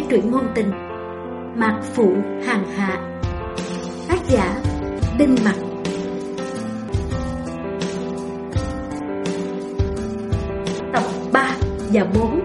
truyện ngôn tình Mạc Phụ Hàng Hạ. Tác giả Đinh Mặc. Tập 3 và 4.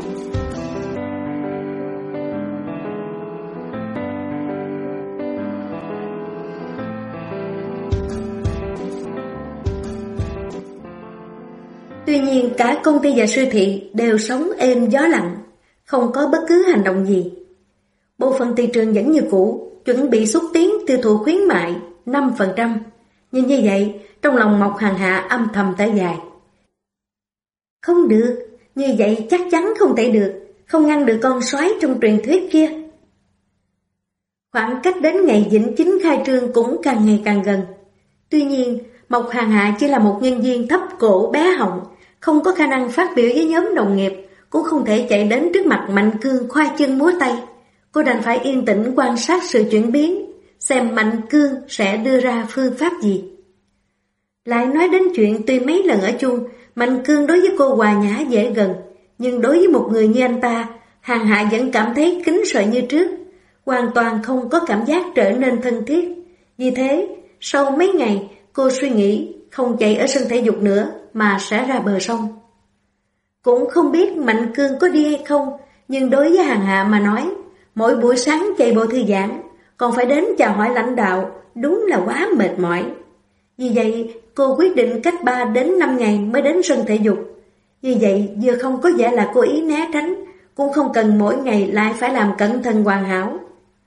Tuy nhiên cả công ty và siêu thị đều sống êm gió lặng, không có bất cứ hành động gì. Bộ phận thị trường vẫn như cũ, chuẩn bị xúc tiến tiêu thụ khuyến mại 5%. Nhưng như vậy, trong lòng Mộc Hàng Hạ âm thầm thở dài. Không được, như vậy chắc chắn không thể được, không ngăn được con sói trong truyền thuyết kia. Khoảng cách đến ngày Vĩnh Chính khai trương cũng càng ngày càng gần. Tuy nhiên, Mộc Hàng Hạ chỉ là một nhân viên thấp cổ bé họng, không có khả năng phát biểu với nhóm đồng nghiệp, cũng không thể chạy đến trước mặt Mạnh Cương khoai chân múa tay. Cô đành phải yên tĩnh quan sát sự chuyển biến, xem Mạnh Cương sẽ đưa ra phương pháp gì. Lại nói đến chuyện tuy mấy lần ở chung, Mạnh Cương đối với cô hòa nhã dễ gần, nhưng đối với một người như anh ta, Hàng Hạ vẫn cảm thấy kính sợ như trước, hoàn toàn không có cảm giác trở nên thân thiết. Vì thế, sau mấy ngày, cô suy nghĩ không chạy ở sân thể dục nữa mà sẽ ra bờ sông. Cũng không biết Mạnh Cương có đi hay không, nhưng đối với Hàng Hạ mà nói, mỗi buổi sáng chạy bộ thư giãn, còn phải đến chào hỏi lãnh đạo, đúng là quá mệt mỏi. Vì vậy, cô quyết định cách 3 đến 5 ngày mới đến sân thể dục. Như vậy, vừa không có vẻ là cố ý né tránh, cũng không cần mỗi ngày lại phải làm cẩn thận hoàn hảo.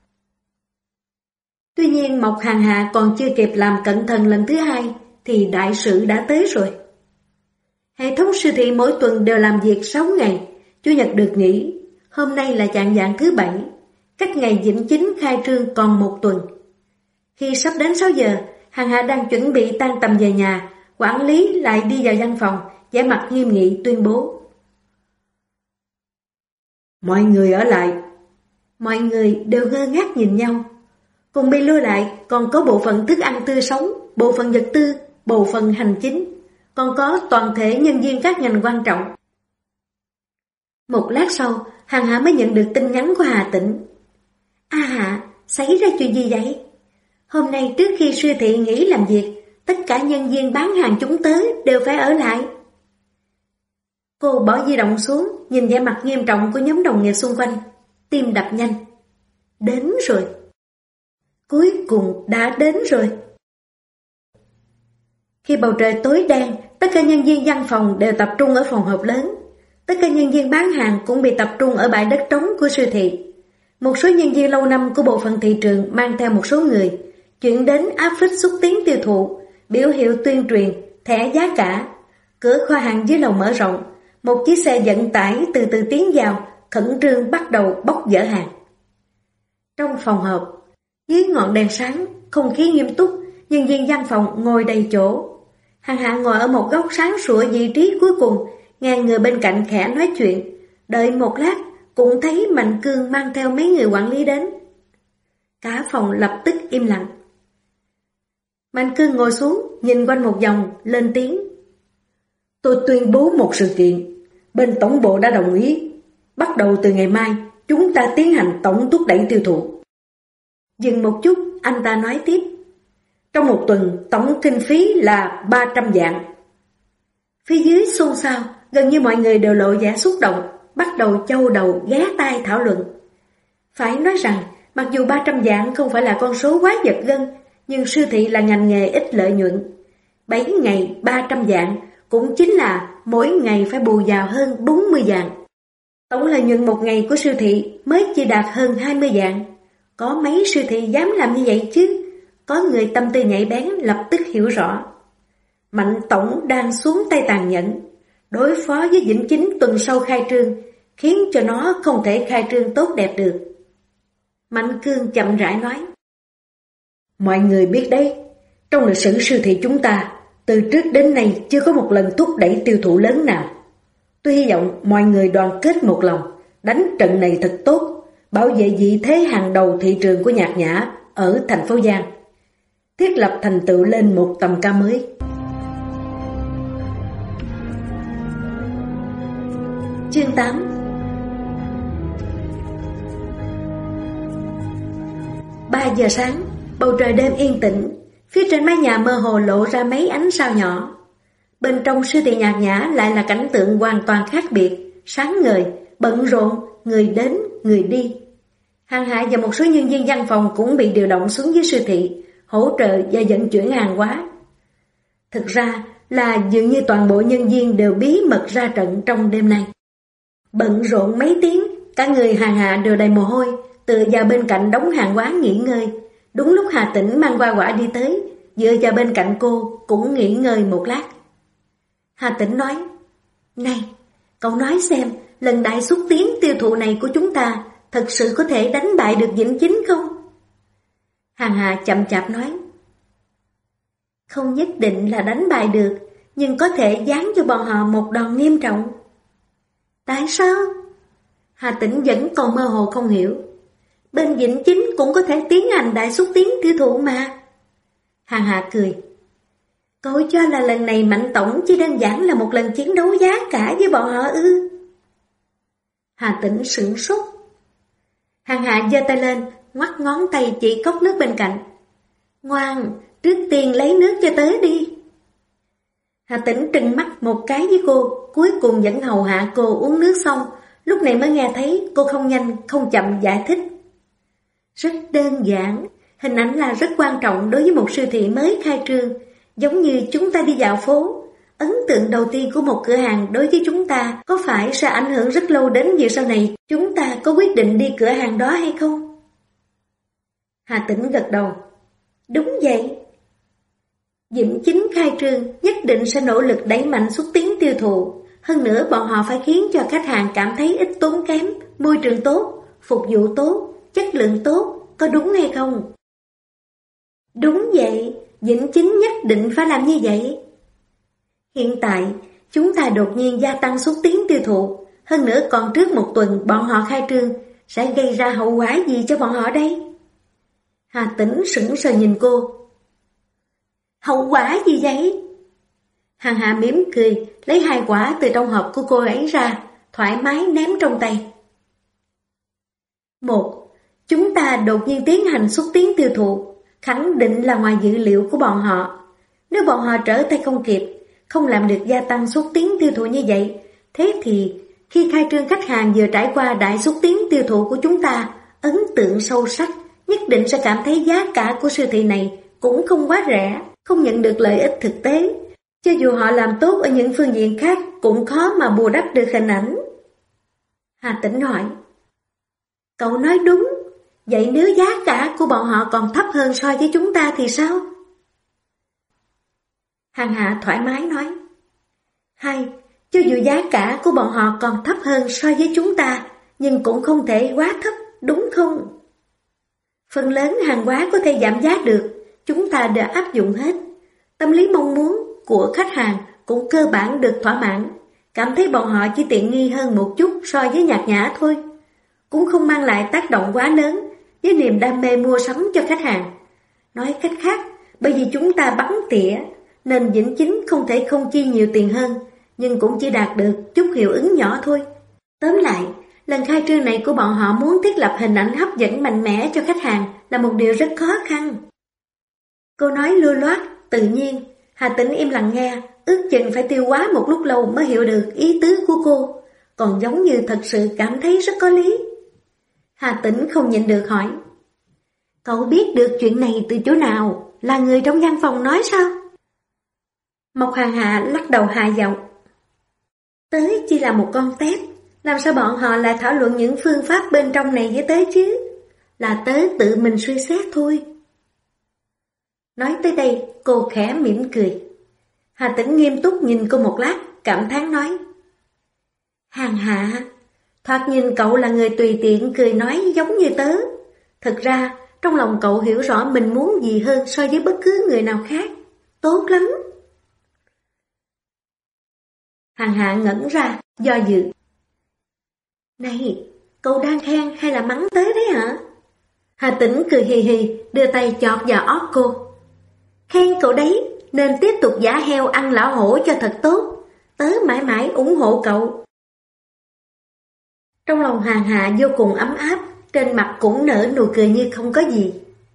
Tuy nhiên, Mộc Hàng Hạ còn chưa kịp làm cẩn thận lần thứ 2, thì đại sự đã tới rồi. Hệ thống siêu thị mỗi tuần đều làm việc 6 ngày, Chủ nhật được nghỉ. Hôm nay là chạng vạng thứ 7, cách ngày Vĩnh Chính khai trương còn 1 tuần. Khi sắp đến 6 giờ, Hàng Hạ đang chuẩn bị tan tầm về nhà, quản lý lại đi vào văn phòng, vẻ mặt nghiêm nghị tuyên bố. Mọi người ở lại. Mọi người đều ngơ ngác nhìn nhau. Cùng bị lui lại còn có bộ phận thức ăn tươi sống, bộ phận vật tư, bộ phận hành chính, còn có toàn thể nhân viên các ngành quan trọng. Một lát sau, Hàng Hạ mới nhận được tin nhắn của Hà Tĩnh. Hạ, xảy ra chuyện gì vậy? Hôm nay trước khi siêu thị nghỉ làm việc, tất cả nhân viên bán hàng chúng tới đều phải ở lại. Cô bỏ di động xuống, nhìn vẻ mặt nghiêm trọng của nhóm đồng nghiệp xung quanh, tim đập nhanh. Đến rồi. Cuối cùng đã đến rồi. Khi bầu trời tối đen, tất cả nhân viên văn phòng đều tập trung ở phòng họp lớn. Tất cả nhân viên bán hàng cũng bị tập trung ở bãi đất trống của siêu thị. Một số nhân viên lâu năm của bộ phận thị trường mang theo một số người, chuyển đến áp phích xúc tiến tiêu thụ, biểu hiệu tuyên truyền, thẻ giá cả. Cửa kho hàng dưới lầu mở rộng, một chiếc xe vận tải từ từ tiến vào, khẩn trương bắt đầu bốc dỡ hàng. Trong phòng họp, dưới ngọn đèn sáng, không khí nghiêm túc, nhân viên văn phòng ngồi đầy chỗ. Hàng Hạ ngồi ở một góc sáng sủa vị trí cuối cùng, nghe người bên cạnh khẽ nói chuyện. Đợi một lát, cũng thấy Mạnh Cương mang theo mấy người quản lý đến. Cả phòng lập tức im lặng. Mạnh Cương ngồi xuống, nhìn quanh một vòng, lên tiếng. Tôi tuyên bố một sự kiện. Bên tổng bộ đã đồng ý. Bắt đầu từ ngày mai, chúng ta tiến hành tổng thúc đẩy tiêu thụ. Dừng một chút, anh ta nói tiếp. Trong một tuần, tổng kinh phí là 300 vạn. Phía dưới xôn xao, gần như mọi người đều lộ vẻ xúc động, bắt đầu châu đầu ghé tai thảo luận. Phải nói rằng, mặc dù 300 vạn không phải là con số quá giật gân, nhưng siêu thị là ngành nghề ít lợi nhuận. 7 ngày 300 vạn cũng chính là mỗi ngày phải bù vào hơn 40 vạn. Tổng lợi nhuận một ngày của siêu thị mới chỉ đạt hơn 20 vạn. Có mấy siêu thị dám làm như vậy chứ? Có người tâm tư nhạy bén lập tức hiểu rõ. Mạnh tổng đang xuống tay tàn nhẫn, đối phó với Vĩnh Chính tuần sau khai trương, khiến cho nó không thể khai trương tốt đẹp được. Mạnh Cương chậm rãi nói. Mọi người biết đấy, trong lịch sử siêu thị chúng ta, từ trước đến nay chưa có một lần thúc đẩy tiêu thụ lớn nào. Tôi hy vọng mọi người đoàn kết một lòng, đánh trận này thật tốt, bảo vệ vị thế hàng đầu thị trường của Nhạc Nhã ở thành phố Giang, thiết lập thành tựu lên một tầm cao mới. Chương 8. 3 giờ sáng, bầu trời đêm yên tĩnh, phía trên mái nhà mơ hồ lộ ra mấy ánh sao nhỏ. Bên trong siêu thị Nhàn Nhã lại là cảnh tượng hoàn toàn khác biệt, sáng ngời, bận rộn, người đến, người đi. Hàng Hạ và một số nhân viên văn phòng cũng bị điều động xuống dưới siêu thị, hỗ trợ và vận chuyển hàng hóa. Thực ra là dường như toàn bộ nhân viên đều bí mật ra trận trong đêm nay. Bận rộn mấy tiếng, cả người Hàng Hạ đều đầy mồ hôi, tựa vào bên cạnh đống hàng hóa nghỉ ngơi. Đúng lúc Hà Tĩnh mang hoa quả đi tới, dựa vào bên cạnh cô cũng nghỉ ngơi một lát. Hà Tĩnh nói, này, cậu nói xem, lần đại xúc tiến tiêu thụ này của chúng ta thật sự có thể đánh bại được Vĩnh Chính không? Hàng Hà chậm chạp nói, không nhất định là đánh bại được, nhưng có thể giáng cho bọn họ một đòn nghiêm trọng. Tại sao? Hà Tĩnh vẫn còn mơ hồ không hiểu. Bên Vĩnh Chính cũng có thể tiến hành đại xúc tiến tiêu thụ mà. Hàng Hà cười. Cậu cho là lần này Mạnh Tổng chỉ đơn giản là một lần chiến đấu giá cả với bọn họ ư? Hà Tĩnh sửng sốt. Hàng Hà giơ tay lên, ngoắc ngón tay chỉ cốc nước bên cạnh. Ngoan, trước tiên lấy nước cho tớ đi. Hà Tĩnh trừng mắt một cái với cô, cuối cùng vẫn hầu hạ cô uống nước xong, lúc này mới nghe thấy cô không nhanh, không chậm giải thích. Rất đơn giản, hình ảnh là rất quan trọng đối với một siêu thị mới khai trương, giống như chúng ta đi dạo phố. Ấn tượng đầu tiên của một cửa hàng đối với chúng ta có phải sẽ ảnh hưởng rất lâu đến việc sau này chúng ta có quyết định đi cửa hàng đó hay không? Hà Tĩnh gật đầu. Đúng vậy. Vĩnh Chính khai trương nhất định sẽ nỗ lực đẩy mạnh xúc tiến tiêu thụ. Hơn nữa bọn họ phải khiến cho khách hàng cảm thấy ít tốn kém, môi trường tốt, phục vụ tốt, chất lượng tốt, có đúng hay không? Đúng vậy, Vĩnh Chính nhất định phải làm như vậy. Hiện tại, chúng ta đột nhiên gia tăng xúc tiến tiêu thụ, hơn nữa còn trước một tuần bọn họ khai trương, sẽ gây ra hậu quả gì cho bọn họ đây? Hà Tĩnh sững sờ nhìn cô. Hậu quả gì vậy? Hàng Hạ mỉm cười, lấy 2 quả từ trong hộp của cô ấy ra, thoải mái ném trong tay. 1. Chúng ta đột nhiên tiến hành xúc tiến tiêu thụ, khẳng định là ngoài dữ liệu của bọn họ. Nếu bọn họ trở tay không kịp, không làm được gia tăng xúc tiến tiêu thụ như vậy, thế thì khi khai trương khách hàng vừa trải qua đại xúc tiến tiêu thụ của chúng ta, ấn tượng sâu sắc, nhất định sẽ cảm thấy giá cả của siêu thị này cũng không quá rẻ, không nhận được lợi ích thực tế. Cho dù họ làm tốt ở những phương diện khác cũng khó mà bù đắp được hình ảnh. Hà Tĩnh hỏi. Cậu nói đúng, vậy nếu giá cả của bọn họ còn thấp hơn so với chúng ta thì sao? Hàng Hạ thoải mái nói. Hay, cho dù giá cả của bọn họ còn thấp hơn so với chúng ta, nhưng cũng không thể quá thấp, đúng không? Phần lớn hàng hóa có thể giảm giá được, chúng ta đã áp dụng hết. Tâm lý mong muốn của khách hàng cũng cơ bản được thỏa mãn, cảm thấy bọn họ chỉ tiện nghi hơn một chút so với Nhàn Nhã thôi, cũng không mang lại tác động quá lớn với niềm đam mê mua sắm cho khách hàng. Nói cách khác, bởi vì chúng ta bắn tỉa, nên Vĩnh Chính không thể không chi nhiều tiền hơn, nhưng cũng chỉ đạt được chút hiệu ứng nhỏ thôi. Tóm lại, lần khai trương này của bọn họ muốn thiết lập hình ảnh hấp dẫn mạnh mẽ cho khách hàng là một điều rất khó khăn. Cô nói lưu loát, tự nhiên. Hà Tĩnh im lặng nghe, ước chừng phải tiêu hóa một lúc lâu mới hiểu được ý tứ của cô, còn giống như thật sự cảm thấy rất có lý. Hà Tĩnh không nhịn được hỏi. Cậu biết được chuyện này từ chỗ nào? Là người trong văn phòng nói sao? Mộc Hàng Hạ lắc đầu hạ giọng. Tớ chỉ là một con tép, làm sao bọn họ lại thảo luận những phương pháp bên trong này với tớ chứ? Là tớ tự mình suy xét thôi. Nói tới đây, cô khẽ mỉm cười. Hà Tĩnh nghiêm túc nhìn cô một lát, cảm thán nói. Hàng Hạ, thoạt nhìn cậu là người tùy tiện cười nói giống như tớ. Thật ra, trong lòng cậu hiểu rõ mình muốn gì hơn so với bất cứ người nào khác. Tốt lắm. Hàng Hạ ngẩn ra, do dự. Này, cậu đang khen hay là mắng tớ đấy hả? Hà Tĩnh cười hì hì, đưa tay chọt vào óc cô. Khen cậu đấy, nên tiếp tục giả heo ăn lão hổ cho thật tốt. Tớ mãi mãi ủng hộ cậu. Trong lòng Hàng Hạ vô cùng ấm áp, trên mặt cũng nở nụ cười như không có gì.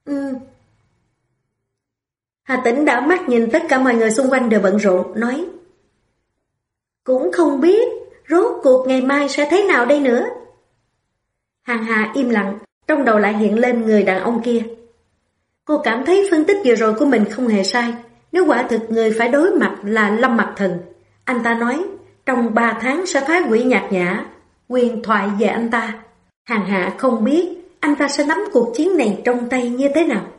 Hà Tĩnh đảo mắt nhìn tất cả mọi người xung quanh đều bận rộn, nói: cũng không biết, rốt cuộc ngày mai sẽ thế nào đây nữa. Hàng Hà im lặng, trong đầu lại hiện lên người đàn ông kia. Cô cảm thấy phân tích vừa rồi của mình không hề sai. Nếu quả thực người phải đối mặt là Lâm Mặc Thần, anh ta nói trong 3 tháng sẽ phá hủy Nhạc Nhã, quyền thoại về anh ta. Hàng Hà không biết anh ta sẽ nắm cuộc chiến này trong tay như thế nào.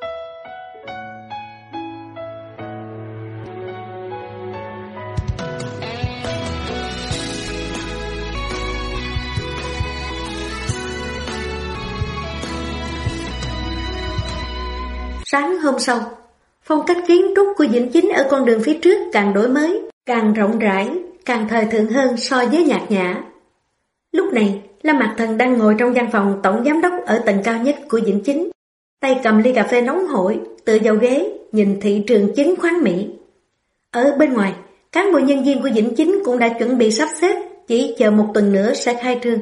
Sáng hôm sau, phong cách kiến trúc của Dĩnh Chính ở con đường phía trước càng đổi mới, càng rộng rãi, càng thời thượng hơn so với Nhạc Nhã. Lúc này, Lâm Mặc Thần đang ngồi trong văn phòng tổng giám đốc ở tầng cao nhất của Dĩnh Chính, tay cầm ly cà phê nóng hổi, tựa vào ghế, nhìn thị trường chứng khoán Mỹ. Ở bên ngoài, cán bộ nhân viên của Dĩnh Chính cũng đã chuẩn bị sắp xếp, chỉ chờ 1 tuần nữa sẽ khai trương.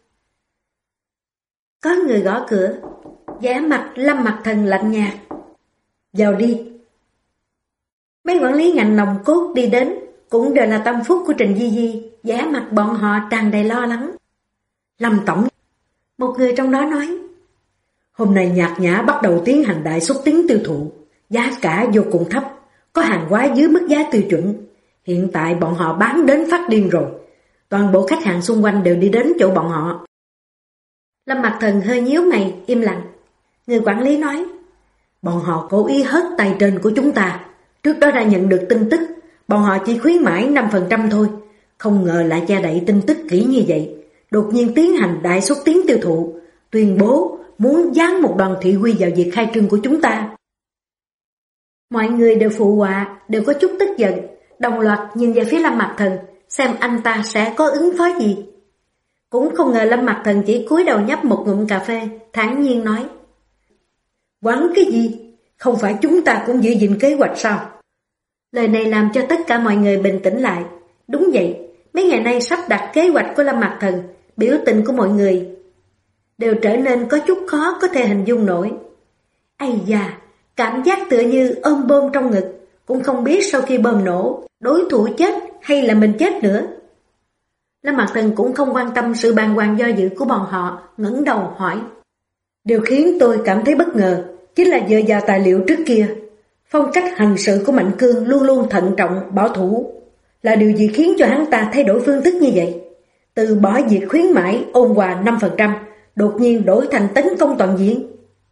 Có người gõ cửa, vẻ mặt Lâm Mặc Thần lạnh nhạt. Vào đi. Mấy quản lý ngành nòng cốt đi đến, cũng đều là tâm phúc của Trình Di Di, vẻ mặt bọn họ tràn đầy lo lắng. Lâm tổng, một người trong đó nói, hôm nay Nhạc Nhã bắt đầu tiến hành đại xúc tiến tiêu thụ, giá cả vô cùng thấp, có hàng hóa dưới mức giá tiêu chuẩn. Hiện tại bọn họ bán đến phát điên rồi, toàn bộ khách hàng xung quanh đều đi đến chỗ bọn họ. Lâm Mặc Thần hơi nhíu mày, im lặng. Người quản lý nói, bọn họ cố ý hất tay trên của chúng ta. Trước đó đã nhận được tin tức, bọn họ chỉ khuyến mãi 5% thôi. Không ngờ lại che đậy tin tức kỹ như vậy. Đột nhiên tiến hành đại xúc tiến tiêu thụ, tuyên bố muốn dán một đoàn thị uy vào việc khai trương của chúng ta. Mọi người đều phụ họa, đều có chút tức giận, đồng loạt nhìn về phía Lâm Mặc Thần, xem anh ta sẽ có ứng phó gì. Cũng không ngờ Lâm Mặc Thần chỉ cúi đầu nhấp một ngụm cà phê, thản nhiên nói, quán cái gì? Không phải chúng ta cũng giữ gìn kế hoạch sao? Lời này làm cho tất cả mọi người bình tĩnh lại. Đúng vậy, mấy ngày nay sắp đặt kế hoạch của Lâm Mặc Thần, biểu tình của mọi người đều trở nên có chút khó có thể hình dung nổi. Ây da, cảm giác tựa như ôm bom trong ngực, cũng không biết sau khi bom nổ, đối thủ chết hay là mình chết nữa. Lâm Mặc Thần cũng không quan tâm sự bàng hoàng do dự của bọn họ, ngẩng đầu hỏi. Điều khiến tôi cảm thấy bất ngờ chính là dựa vào tài liệu trước kia. Phong cách hành sự của Mạnh Cương luôn luôn thận trọng, bảo thủ. Là điều gì khiến cho hắn ta thay đổi phương thức như vậy? Từ bỏ việc khuyến mãi ôn hòa 5%, đột nhiên đổi thành tấn công toàn diện.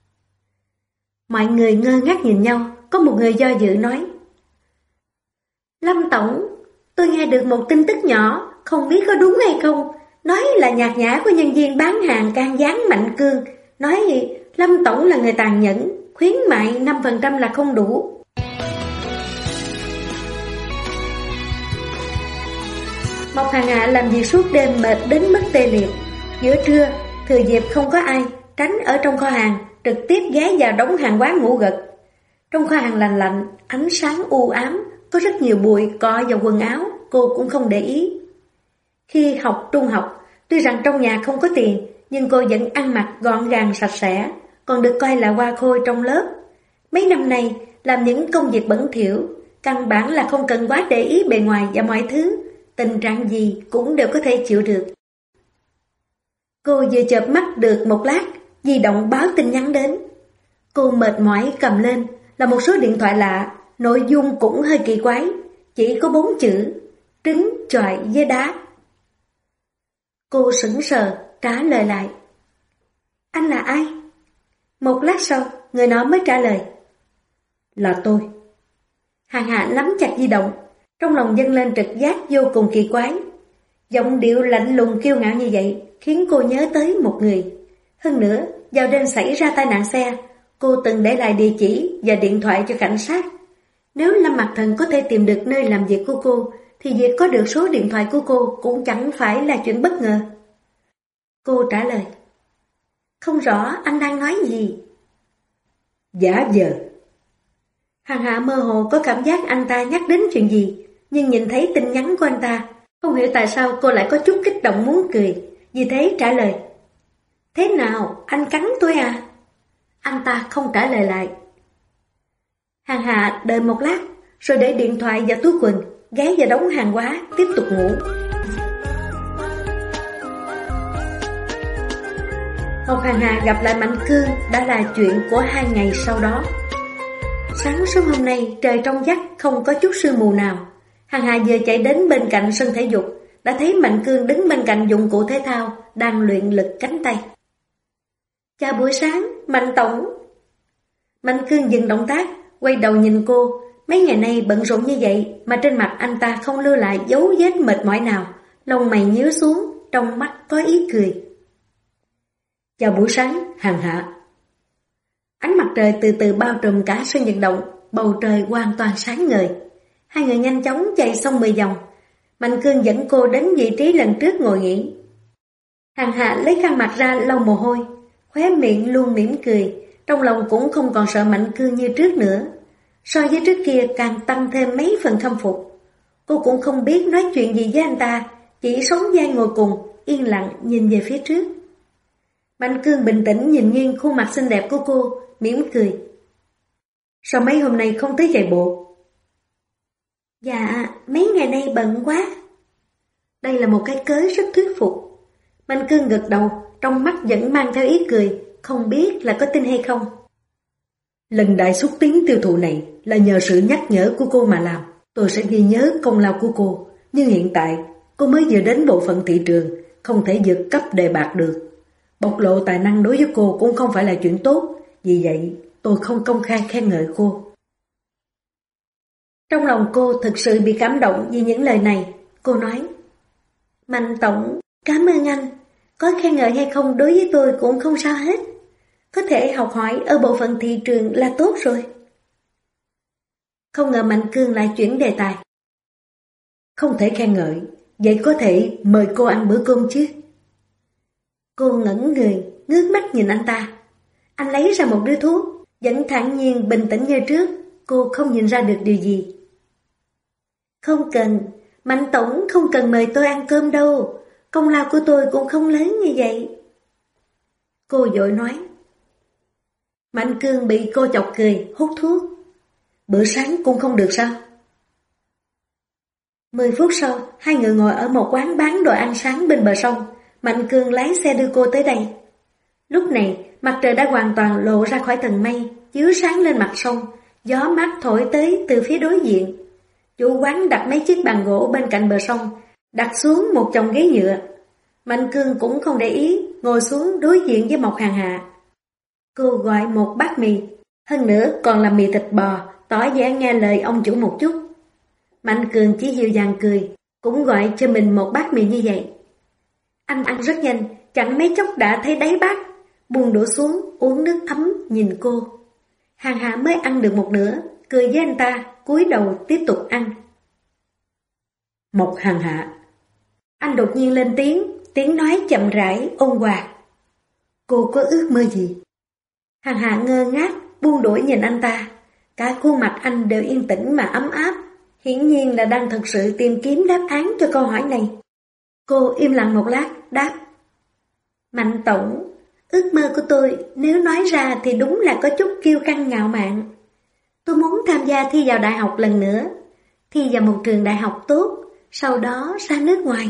Mọi người ngơ ngác nhìn nhau, có một người do dự nói. Lâm tổng, tôi nghe được một tin tức nhỏ, không biết có đúng hay không. Nói là Nhạc Nhã của nhân viên bán hàng can gián Mạnh Cương. Nói Lâm tổng là người tàn nhẫn, khuyến mại 5% là không đủ. Mộc Hàng Hạ làm việc suốt đêm mệt đến mức tê liệt. Giữa trưa, thừa dịp không có ai, tránh ở trong kho hàng, trực tiếp ghé vào đống hàng hóa ngủ gật. Trong kho hàng lạnh lạnh, ánh sáng u ám, có rất nhiều bụi cọ vào quần áo, cô cũng không để ý. Khi học trung học, tuy rằng trong nhà không có tiền, nhưng cô vẫn ăn mặc gọn gàng sạch sẽ, còn được coi là hoa khôi trong lớp. Mấy năm nay, làm những công việc bẩn thỉu, căn bản là không cần quá để ý bề ngoài và mọi thứ, tình trạng gì cũng đều có thể chịu được. Cô vừa chợp mắt được một lát, di động báo tin nhắn đến. Cô mệt mỏi cầm lên, là một số điện thoại lạ, nội dung cũng hơi kỳ quái, chỉ có 4 chữ, trứng, chọi với đá. Cô sững sờ, trả lời lại. Anh là ai? Một lát sau, người nọ mới trả lời. Là tôi. Hàng Hạ nắm chặt di động, trong lòng dâng lên trực giác vô cùng kỳ quái. Giọng điệu lạnh lùng kiêu ngạo như vậy khiến cô nhớ tới một người. Hơn nữa, vào đêm xảy ra tai nạn xe, cô từng để lại địa chỉ và điện thoại cho cảnh sát. Nếu Lâm Mặc Thần có thể tìm được nơi làm việc của cô, thì việc có được số điện thoại của cô cũng chẳng phải là chuyện bất ngờ. Cô trả lời. Không rõ anh đang nói gì. Giả vờ. Hàng Hạ mơ hồ có cảm giác anh ta nhắc đến chuyện gì, nhưng nhìn thấy tin nhắn của anh ta, không hiểu tại sao cô lại có chút kích động muốn cười, vì thế trả lời. Thế nào, anh cắn tôi à? Anh ta không trả lời lại. Hàng Hạ đợi một lát, rồi để điện thoại vào túi quần, ghé vào đống hàng hóa, tiếp tục ngủ. Ngọc Hàng Hạ gặp lại Mạnh Cương đã là chuyện của 2 ngày sau đó. Sáng sớm hôm nay trời trong vắt, không có chút sương mù nào. Hàng Hạ vừa chạy đến bên cạnh sân thể dục, đã thấy Mạnh Cương đứng bên cạnh dụng cụ thể thao, đang luyện lực cánh tay. Chào buổi sáng, Mạnh Tổng. Mạnh Cương dừng động tác, quay đầu nhìn cô. Mấy ngày nay bận rộn như vậy mà trên mặt anh ta không lưu lại dấu vết mệt mỏi nào, lông mày nhíu xuống, trong mắt có ý cười. Chào buổi sáng, Hàng Hạ. Ánh mặt trời từ từ bao trùm cả sân vận động, bầu trời hoàn toàn sáng ngời. Hai người nhanh chóng chạy xong 10 vòng. Mạnh Cương dẫn cô đến vị trí lần trước ngồi nghỉ. Hàng Hạ lấy khăn mặt ra lau mồ hôi, khóe miệng luôn mỉm cười, trong lòng cũng không còn sợ Mạnh Cương như trước nữa. So với trước kia càng tăng thêm mấy phần khâm phục. Cô cũng không biết nói chuyện gì với anh ta, chỉ sống vai ngồi cùng, yên lặng nhìn về phía trước. Mạnh Cương bình tĩnh nhìn nghiêng khuôn mặt xinh đẹp của cô, mỉm cười. Sao mấy hôm nay không tới chạy bộ? Dạ, mấy ngày nay bận quá. Đây là một cái cớ rất thuyết phục. Mạnh Cương gật đầu, trong mắt vẫn mang theo ý cười, không biết là có tin hay không. Lần đại xúc tiến tiêu thụ này là nhờ sự nhắc nhở của cô mà làm. Tôi sẽ ghi nhớ công lao của cô. Nhưng hiện tại, cô mới vừa đến bộ phận thị trường, không thể vượt cấp đề bạt được. Bộc lộ tài năng đối với cô cũng không phải là chuyện tốt. Vì vậy, tôi không công khai khen ngợi cô. Trong lòng cô thực sự bị cảm động vì những lời này. Cô nói, Mạnh Tổng, cảm ơn anh. Có khen ngợi hay không đối với tôi cũng không sao hết. Có thể học hỏi ở bộ phận thị trường là tốt rồi. Không ngờ Mạnh Cương lại chuyển đề tài. Không thể khen ngợi, vậy có thể mời cô ăn bữa cơm chứ? Cô ngẩn người, ngước mắt nhìn anh ta. Anh lấy ra một điếu thuốc, vẫn thản nhiên bình tĩnh như trước. Cô không nhìn ra được điều gì. Không cần, Mạnh Tổng không cần mời tôi ăn cơm đâu. Công lao của tôi cũng không lớn như vậy. Cô vội nói. Mạnh Cương bị cô chọc cười, hút thuốc. Bữa sáng cũng không được sao? 10 phút sau, hai người ngồi ở một quán bán đồ ăn sáng bên bờ sông. Mạnh Cương lái xe đưa cô tới đây. Lúc này, mặt trời đã hoàn toàn lộ ra khỏi tầng mây, chiếu sáng lên mặt sông. Gió mát thổi tới từ phía đối diện. Chủ quán đặt mấy chiếc bàn gỗ bên cạnh bờ sông, đặt xuống một chồng ghế nhựa. Mạnh Cương cũng không để ý, ngồi xuống đối diện với Mộc Hàng Hạ. Cô gọi một bát mì, hơn nữa còn là mì thịt bò, tỏ vẻ nghe lời ông chủ một chút. Mạnh Cương chỉ dịu dàng cười, cũng gọi cho mình một bát mì như vậy. Anh ăn rất nhanh, chẳng mấy chốc đã thấy đáy bát, buông đũa xuống, uống nước ấm, nhìn cô. Hàng Hạ mới ăn được một nửa, cười với anh ta, cúi đầu tiếp tục ăn. Mộc Hàng Hạ. Anh đột nhiên lên tiếng nói chậm rãi, ôn hòa. Cô có ước mơ gì? Hàng Hạ ngơ ngác, buông đũa nhìn anh ta. Cả khuôn mặt anh đều yên tĩnh mà ấm áp, hiển nhiên là đang thực sự tìm kiếm đáp án cho câu hỏi này. Cô im lặng một lát, đáp. Mạnh Tổng, ước mơ của tôi nếu nói ra thì đúng là có chút kiêu căng ngạo mạn. Tôi muốn tham gia thi vào đại học lần nữa, thi vào một trường đại học tốt, sau đó ra nước ngoài.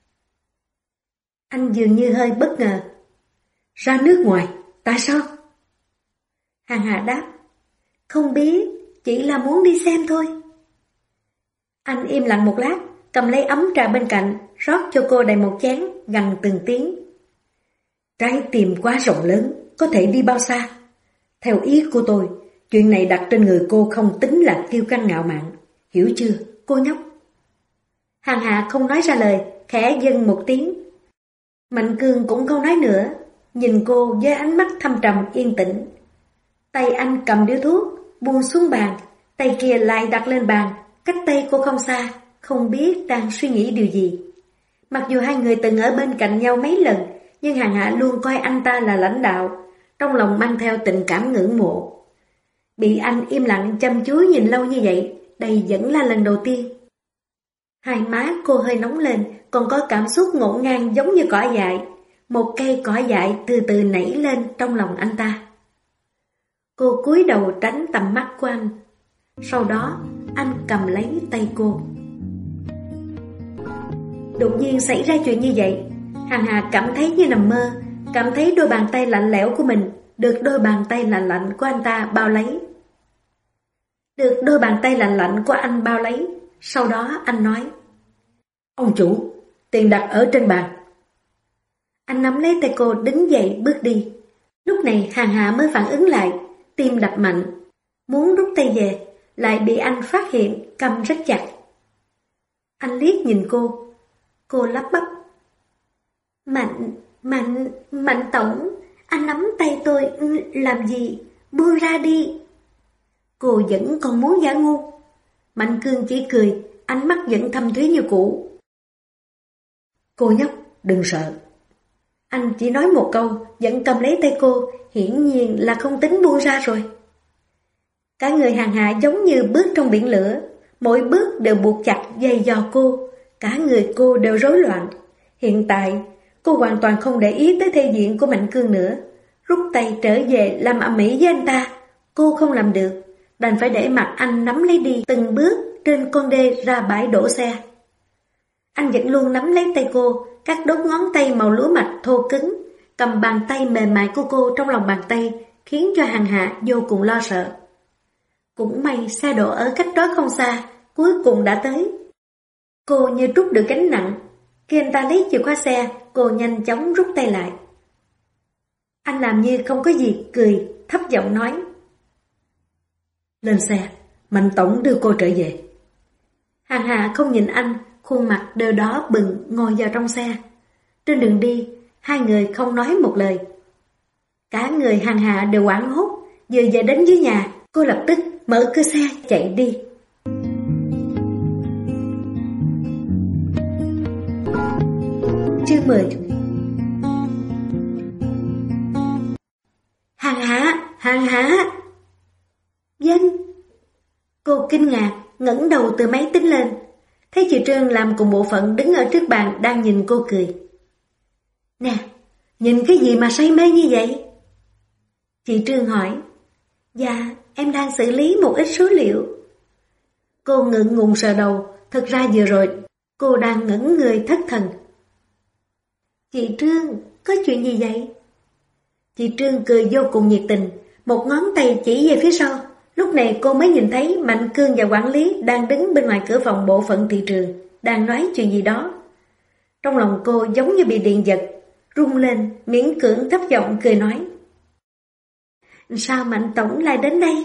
Anh dường như hơi bất ngờ. Ra nước ngoài? Tại sao? Hàng Hạ đáp. Không biết, chỉ là muốn đi xem thôi. Anh im lặng một lát, cầm lấy ấm trà bên cạnh, rót cho cô đầy một chén, gằn từng tiếng. Trái tim quá rộng lớn, có thể đi bao xa? Theo ý của tôi, chuyện này đặt trên người cô không tính là kiêu căng ngạo mạn. Hiểu chưa, cô nhóc? Hàng Hạ không nói ra lời, khẽ dâng một tiếng. Mạnh Cương cũng không nói nữa, nhìn cô với ánh mắt thâm trầm yên tĩnh. Tay anh cầm điếu thuốc, buông xuống bàn, tay kia lại đặt lên bàn, cách tay cô không xa, không biết đang suy nghĩ điều gì. Mặc dù hai người từng ở bên cạnh nhau mấy lần, nhưng Hàng Hạ luôn coi anh ta là lãnh đạo, trong lòng mang theo tình cảm ngưỡng mộ. Bị anh im lặng chăm chú nhìn lâu như vậy, đây vẫn là lần đầu tiên. Hai má cô hơi nóng lên, còn có cảm xúc ngổn ngang giống như cỏ dại. Một cây cỏ dại từ từ nảy lên trong lòng anh ta. Cô cúi đầu tránh tầm mắt của anh. Sau đó, anh cầm lấy tay cô. Đột nhiên xảy ra chuyện như vậy, Hằng Hà cảm thấy như nằm mơ, cảm thấy đôi bàn tay lạnh lẽo của mình được đôi bàn tay lạnh lạnh của anh ta bao lấy. Được đôi bàn tay lạnh lạnh của anh bao lấy. Sau đó anh nói: "Ông chủ, tiền đặt ở trên bàn." Anh nắm lấy tay cô đứng dậy bước đi. Lúc này Hằng Hà mới phản ứng lại, tim đập mạnh, muốn rút tay về, lại bị anh phát hiện cầm rất chặt. Anh liếc nhìn cô lắp bắp: Mạnh tổng, anh nắm tay tôi làm gì, buông ra đi." Cô vẫn còn muốn giả ngu. Mạnh Cương chỉ cười, ánh mắt vẫn thâm thúy như cũ. "Cô nhóc, đừng sợ." Anh chỉ nói một câu, vẫn cầm lấy tay cô, hiển nhiên là không tính buông ra rồi. Cả người Hằng Hà giống như bước trong biển lửa, mỗi bước đều buộc chặt dây dò cô, cả người cô đều rối loạn. Hiện tại, cô hoàn toàn không để ý tới thể diện của Mạnh Cương nữa. Rút tay trở về làm ầm ĩ với anh ta, cô không làm được, đành phải để mặc anh nắm lấy đi từng bước trên con đê ra bãi đổ xe. Anh vẫn luôn nắm lấy tay cô, các đốt ngón tay màu lúa mạch thô cứng, cầm bàn tay mềm mại của cô trong lòng bàn tay, khiến cho Hằng Hà vô cùng lo sợ. Cũng may xe đổ ở cách đó không xa, cuối cùng đã tới. Cô như trút được gánh nặng. Khi anh ta lấy chìa khóa xe, cô nhanh chóng rút tay lại. Anh làm như không có gì, cười, thấp giọng nói: "Lên xe, Mạnh tổng đưa cô trở về." Hằng Hà không nhìn anh, khuôn mặt đờ đỏ bừng ngồi vào trong xe. Trên đường đi, hai người không nói một lời. Cả người Hằng Hà đều hoảng hốt. Vừa về đến dưới nhà, cô lập tức mở cửa xe chạy đi. Chương 10. Hằng Hà. Dân. Cô kinh ngạc, ngẩng đầu từ máy tính lên, thấy chị Trương làm cùng bộ phận đứng ở trước bàn đang nhìn cô cười. "Nè, nhìn cái gì mà say mê như vậy?" Chị Trương hỏi. "Dạ, em đang xử lý một ít số liệu." Cô ngượng ngùng sờ đầu, thật ra vừa rồi cô đang ngẩn người thất thần. "Chị Trương, có chuyện gì vậy?" Chị Trương cười vô cùng nhiệt tình, một ngón tay chỉ về phía sau. Lúc này cô mới nhìn thấy Mạnh Cương và quản lý đang đứng bên ngoài cửa phòng bộ phận thị trường, đang nói chuyện gì đó. Trong lòng cô giống như bị điện giật, rung lên, miễn cưỡng thấp giọng cười nói: "Sao Mạnh tổng lại đến đây?"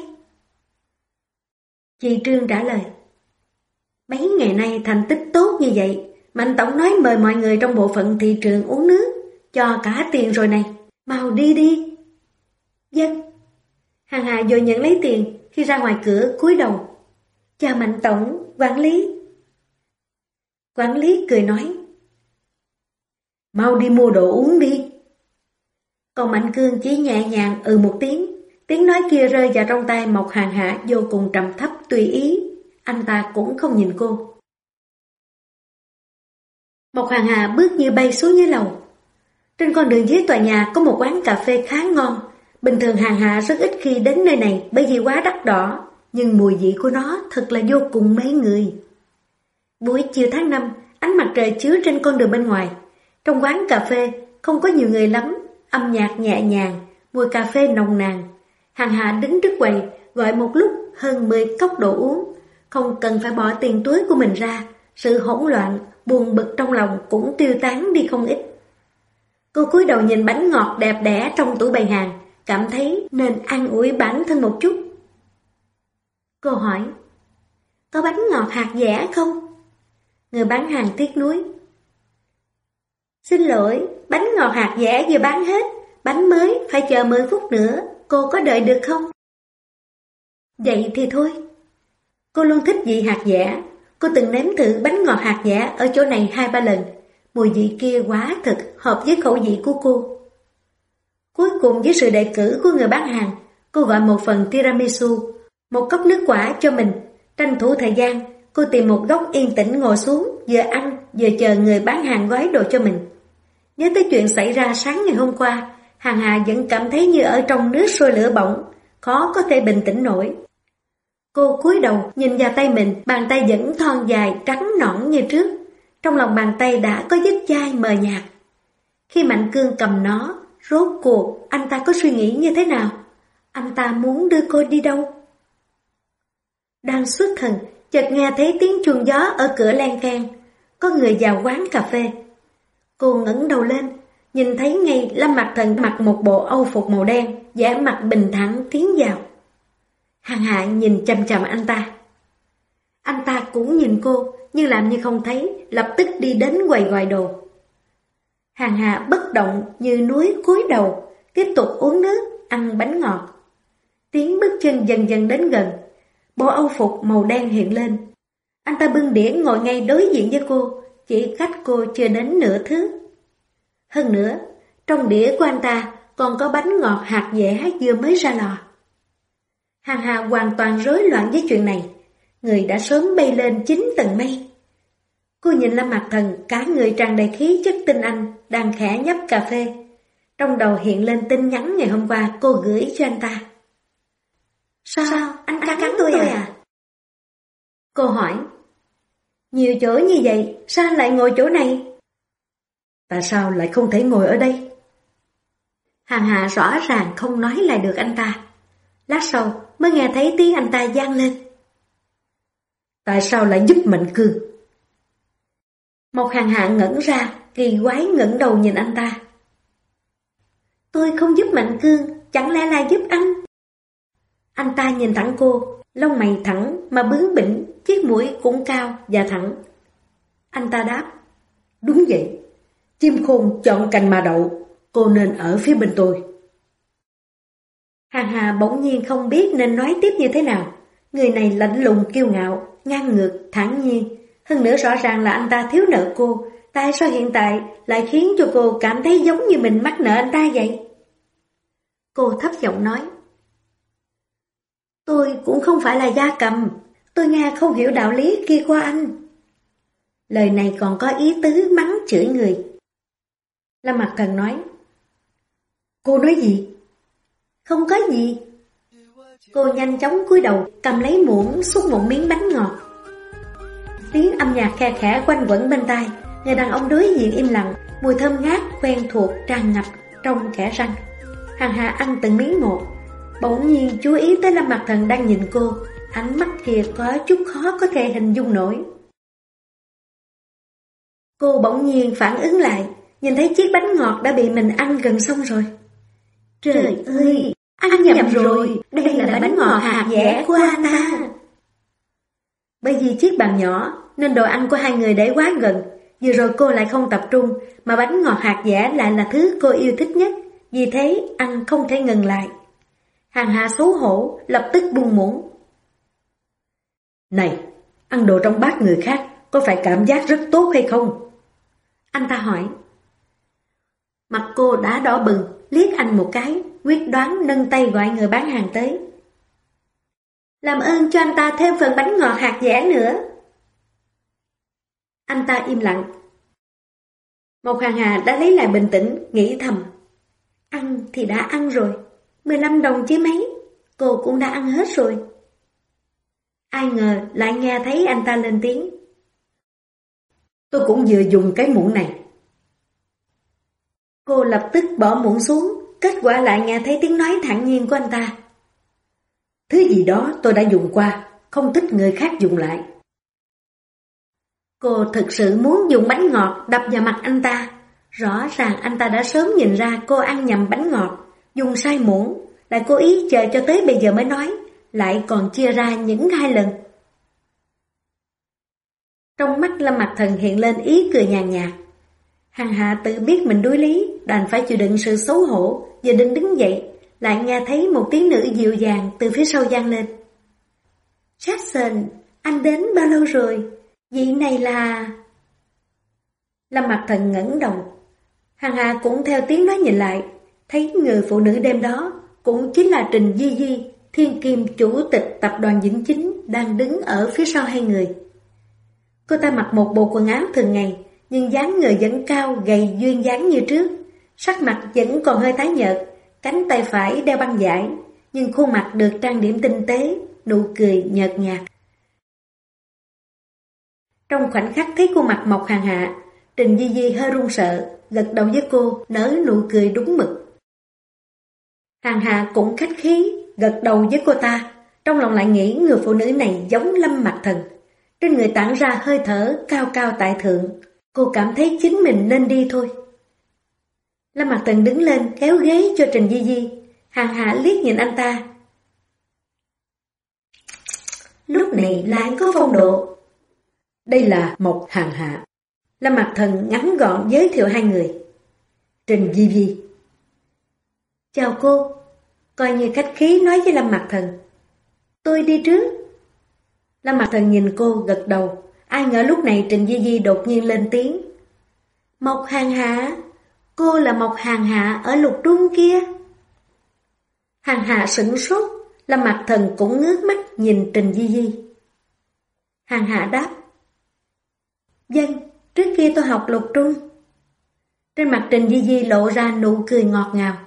Chị Trương trả lời: "Mấy ngày nay thành tích tốt như vậy, Mạnh tổng nói mời mọi người trong bộ phận thị trường uống nước, cho cả tiền rồi này, mau đi đi." "Vâng." Hằng Hà vội nhận lấy tiền, khi ra ngoài cửa cúi đầu: "Chào Mạnh tổng, quản lý." Quản lý cười nói: "Mau đi mua đồ uống đi." Còn Mạnh Cương chỉ nhẹ nhàng một tiếng, tiếng nói kia rơi vào trong tay Mộc Hằng Hà vô cùng trầm thấp tùy ý, anh ta cũng không nhìn cô. Mộc Hằng Hà bước như bay xuống dưới lầu. Trên con đường dưới tòa nhà có một quán cà phê khá ngon. Bình thường Hằng Hà rất ít khi đến nơi này bởi vì quá đắt đỏ, nhưng mùi vị của nó thật là vô cùng mê người. Buổi chiều tháng 5, ánh mặt trời chiếu trên con đường bên ngoài. Trong quán cà phê không có nhiều người lắm, âm nhạc nhẹ nhàng, mùi cà phê nồng nàn. Hằng Hà đứng trước quầy gọi một lúc hơn 10 cốc đồ uống, không cần phải bỏ tiền túi của mình ra, sự hỗn loạn, buồn bực trong lòng cũng tiêu tán đi không ít. Cô cúi đầu nhìn bánh ngọt đẹp đẽ trong tủ bày hàng, cảm thấy nên an ủi bản thân một chút. Cô hỏi: "Có bánh ngọt hạt dẻ không?" Người bán hàng tiếc nuối: "Xin lỗi, bánh ngọt hạt dẻ vừa bán hết, bánh mới phải chờ 10 phút nữa, cô có đợi được không?" Vậy thì thôi. Cô luôn thích vị hạt dẻ. Cô từng nếm thử bánh ngọt hạt dẻ ở chỗ này 2-3 lần. Mùi vị kia quá thực hợp với khẩu vị của cô. Cuối cùng với sự đề cử của người bán hàng, cô gọi một phần tiramisu, một cốc nước quả cho mình. Tranh thủ thời gian, cô tìm một góc yên tĩnh ngồi xuống, vừa ăn vừa chờ người bán hàng gói đồ cho mình. Nhớ tới chuyện xảy ra sáng ngày hôm qua, Hằng Hà vẫn cảm thấy như ở trong nước sôi lửa bỏng, khó có thể bình tĩnh nổi. Cô cúi đầu nhìn vào tay mình, bàn tay vẫn thon dài, trắng nõn như trước. Trong lòng bàn tay đã có vết chai mờ nhạt. Khi Mạnh Cương cầm nó, rốt cuộc anh ta có suy nghĩ như thế nào? Anh ta muốn đưa cô đi đâu? Đang xuất thần, chợt nghe thấy tiếng chuông gió ở cửa len keng. Có người vào quán cà phê. Cô ngẩng đầu lên, nhìn thấy ngay Lâm Mặc Thần mặc một bộ âu phục màu đen, vẻ mặt bình thản tiến vào. Hàng Hạ nhìn chằm chằm anh ta. Anh ta cũng nhìn cô, nhưng làm như không thấy, lập tức đi đến quầy gọi đồ. Hàng Hạ bất động như núi cúi đầu, tiếp tục uống nước, ăn bánh ngọt. Tiếng bước chân dần dần đến gần, bộ âu phục màu đen hiện lên. Anh ta bưng đĩa ngồi ngay đối diện với cô, chỉ cách cô chưa đến nửa thước. Hơn nữa, trong đĩa của anh ta còn có bánh ngọt hạt dẻ vừa mới ra lò. Hàng Hà hoàn toàn rối loạn với chuyện này, người đã sớm bay lên 9 tầng mây. Cô nhìn Lâm Mặc Thần, cả người tràn đầy khí chất tinh anh, đang khẽ nhấp cà phê. Trong đầu hiện lên tin nhắn ngày hôm qua cô gửi cho anh ta. Sao? Anh cắn tôi à? Cô hỏi. Nhiều chỗ như vậy, sao lại ngồi chỗ này? Tại sao lại không thể ngồi ở đây? Hàng Hà rõ ràng không nói lại được anh ta. Lát sau mới nghe thấy tiếng anh ta vang lên. Tại sao lại giúp Mạnh Cương? Một Hàng Hạ ngẩn ra, kỳ quái ngẩng đầu nhìn anh ta. Tôi không giúp Mạnh Cương, chẳng lẽ là giúp anh? Anh ta nhìn thẳng cô, lông mày thẳng mà bướng bỉnh, chiếc mũi cũng cao và thẳng. Anh ta đáp, đúng vậy, chim khôn chọn cành mà đậu, cô nên ở phía bên tôi. Hàng Hà bỗng nhiên không biết nên nói tiếp như thế nào. Người này lạnh lùng kiêu ngạo, ngang ngược, thản nhiên. Hơn nữa rõ ràng là anh ta thiếu nợ cô. Tại sao hiện tại lại khiến cho cô cảm thấy giống như mình mắc nợ anh ta vậy? Cô thấp giọng nói. Tôi cũng không phải là gia cầm. Tôi nghe không hiểu đạo lý kia của anh. Lời này còn có ý tứ mắng chửi người. Lâm Mặc Thần nói. Cô nói gì? Không có gì. Cô nhanh chóng cúi đầu cầm lấy muỗng xúc một miếng bánh ngọt. Tiếng âm nhạc khe khẽ quanh quẩn bên tai. Người đàn ông đối diện im lặng. Mùi thơm ngát quen thuộc tràn ngập trong kẽ răng. Hàng Hà ăn từng miếng một. Bỗng nhiên chú ý tới Lâm Mặc Thần đang nhìn cô. Ánh mắt kia có chút khó có thể hình dung nổi. Cô bỗng nhiên phản ứng lại, nhìn thấy chiếc bánh ngọt đã bị mình ăn gần xong rồi. Trời ơi, ăn nhầm rồi, đây là bánh ngọt hạt dẻ của anh ta. Bởi vì chiếc bàn nhỏ nên đồ ăn của hai người để quá gần. Vừa rồi cô lại không tập trung, mà bánh ngọt hạt dẻ lại là thứ cô yêu thích nhất, vì thế ăn không thể ngừng lại. Hàng Hà xấu hổ, lập tức buông muỗng. Này, ăn đồ trong bát người khác có phải cảm giác rất tốt hay không? Anh ta hỏi. Mặt cô đã đỏ bừng, liếc anh một cái, quyết đoán nâng tay gọi người bán hàng tới. Làm ơn cho anh ta thêm phần bánh ngọt hạt dẻ nữa. Anh ta im lặng. Một Hàng Hà đã lấy lại bình tĩnh, nghĩ thầm. Ăn thì đã ăn rồi, 15 đồng chứ mấy, cô cũng đã ăn hết rồi. Ai ngờ lại nghe thấy anh ta lên tiếng. Tôi cũng vừa dùng cái muỗng này. Cô lập tức bỏ muỗng xuống, kết quả lại nghe thấy tiếng nói thản nhiên của anh ta. Thứ gì đó tôi đã dùng qua, không thích người khác dùng lại. Cô thực sự muốn dùng bánh ngọt đập vào mặt anh ta. Rõ ràng anh ta đã sớm nhìn ra cô ăn nhầm bánh ngọt, dùng sai muỗng, lại cố ý chờ cho tới bây giờ mới nói, lại còn chia ra những 2 lần. Trong mắt Lâm Mặc Thần hiện lên ý cười nhàn nhạt. Hàng Hạ tự biết mình đối lý, đành phải chịu đựng sự xấu hổ, giờ định đứng dậy, lại nghe thấy một tiếng nữ dịu dàng từ phía sau vang lên. Jackson, anh đến bao lâu rồi? Vị này là... Lâm Mặc Thần ngẩng đầu. Hàng Hạ cũng theo tiếng nói nhìn lại, thấy người phụ nữ đêm đó cũng chính là Trình Di Di, thiên kim chủ tịch tập đoàn Vĩnh Chính, đang đứng ở phía sau hai người. Cô ta mặc một bộ quần áo thường ngày, nhưng dáng người vẫn cao, gầy duyên dáng như trước, sắc mặt vẫn còn hơi tái nhợt, cánh tay phải đeo băng vải, nhưng khuôn mặt được trang điểm tinh tế, nụ cười nhợt nhạt. Trong khoảnh khắc thấy khuôn mặt Mộc Hàn Hạ, Trình Di Di hơi run sợ, gật đầu với cô, nở nụ cười đúng mực. Hàn Hạ cũng khách khí, gật đầu với cô ta, trong lòng lại nghĩ người phụ nữ này giống Lâm Mặc Thần. Trên người tản ra hơi thở cao cao tại thượng, cô cảm thấy chính mình nên đi thôi. Lâm Mặc Thần đứng lên kéo ghế cho Trình Di Di, Hàn Hạ liếc nhìn anh ta. Lúc này lại có phong độ. Đây là Mộc Hàn Hạ. Lâm Mặc Thần ngắn gọn giới thiệu hai người. Trình Di Di. Chào cô, coi như khách khí nói với Lâm Mặc Thần. Tôi đi trước. Lâm Mặc Thần nhìn cô gật đầu, ai ngờ lúc này Trình Di Di đột nhiên lên tiếng. Mộc Hàn Hạ, cô là Mộc Hàn Hạ ở Lục Trung kia. Hàn Hạ sửng sốt, Lâm Mặc Thần cũng ngước mắt nhìn Trình Di Di. Hàn Hạ đáp. Vâng, trước kia tôi học Lục Trung. Trên mặt Trình Di Di lộ ra nụ cười ngọt ngào.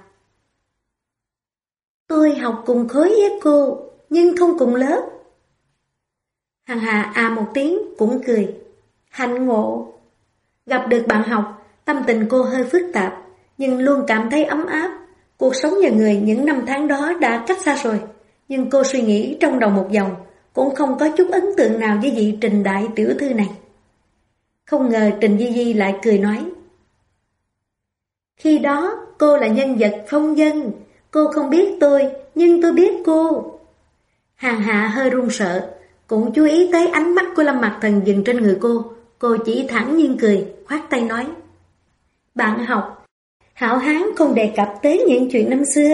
Tôi học cùng khối với cô, nhưng không cùng lớp. Hàn Hạ à một tiếng cũng cười. Hạnh ngộ. Gặp được bạn học, tâm tình cô hơi phức tạp, nhưng luôn cảm thấy ấm áp. Cuộc sống nhà người những năm tháng đó đã cách xa rồi, nhưng cô suy nghĩ trong đầu một vòng, cũng không có chút ấn tượng nào với vị Trình đại tiểu thư này. Không ngờ Trình Di Di lại cười nói. Khi đó cô là nhân vật phong vân, cô không biết tôi, nhưng tôi biết cô. Hàn Hạ hơi run sợ, cũng chú ý tới ánh mắt của Lâm Mặc Thần dừng trên người cô chỉ thẳng nhiên cười, khoát tay nói. Bạn học, hảo hán không đề cập tới những chuyện năm xưa.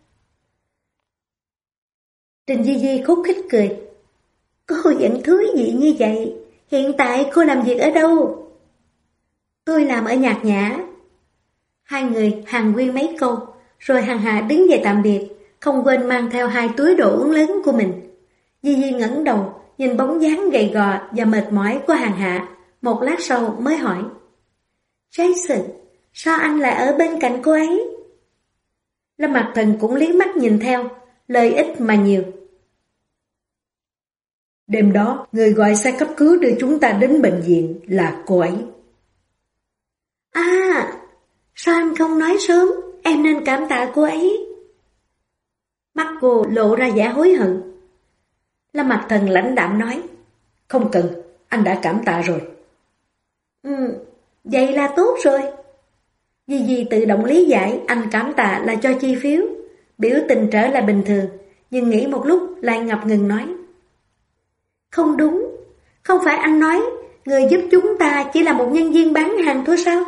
Trình Di Di khúc khích cười. Cô vẫn thú vị như vậy, hiện tại cô làm việc ở đâu? Tôi làm ở Nhạc Nhã. Hai người hàn huyên mấy câu, rồi Hàn Hạ đứng dậy tạm biệt, không quên mang theo 2 túi đồ uống lớn của mình. Di Di ngẩng đầu, nhìn bóng dáng gầy gò và mệt mỏi của Hàn Hạ, một lát sau mới hỏi. Jason, sao anh lại ở bên cạnh cô ấy? Lâm Mặc Thần cũng liếc mắt nhìn theo, lời ít mà nhiều. Đêm đó, người gọi xe cấp cứu đưa chúng ta đến bệnh viện là cô ấy. À, sao anh không nói sớm, em nên cảm tạ cô ấy. Mắt cô lộ ra vẻ hối hận. Lâm Mặc Thần lãnh đạm nói. Không cần, anh đã cảm tạ rồi. Vậy là tốt rồi. Di Di tự động lý giải anh cảm tạ là cho chi phiếu, biểu tình trở lại bình thường, nhưng nghĩ một lúc lại ngập ngừng nói. Không đúng, không phải anh nói người giúp chúng ta chỉ là một nhân viên bán hàng thôi sao?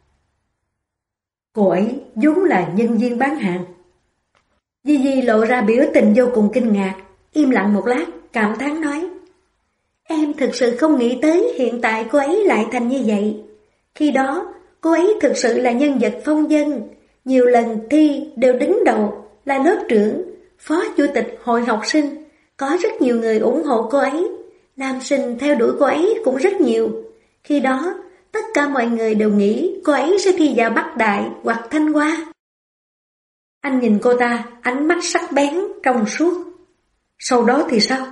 Cô ấy vốn là nhân viên bán hàng. Di Di lộ ra biểu tình vô cùng kinh ngạc, im lặng một lát, cảm thán nói. Em thực sự không nghĩ tới hiện tại cô ấy lại thành như vậy. Khi đó, cô ấy thực sự là nhân vật phong vân, nhiều lần thi đều đứng đầu, là lớp trưởng, phó chủ tịch hội học sinh. Có rất nhiều người ủng hộ cô ấy, nam sinh theo đuổi cô ấy cũng rất nhiều. Khi đó, tất cả mọi người đều nghĩ cô ấy sẽ thi vào Bắc Đại hoặc Thanh Hoa. Anh nhìn cô ta, ánh mắt sắc bén, trong suốt. Sau đó thì sao?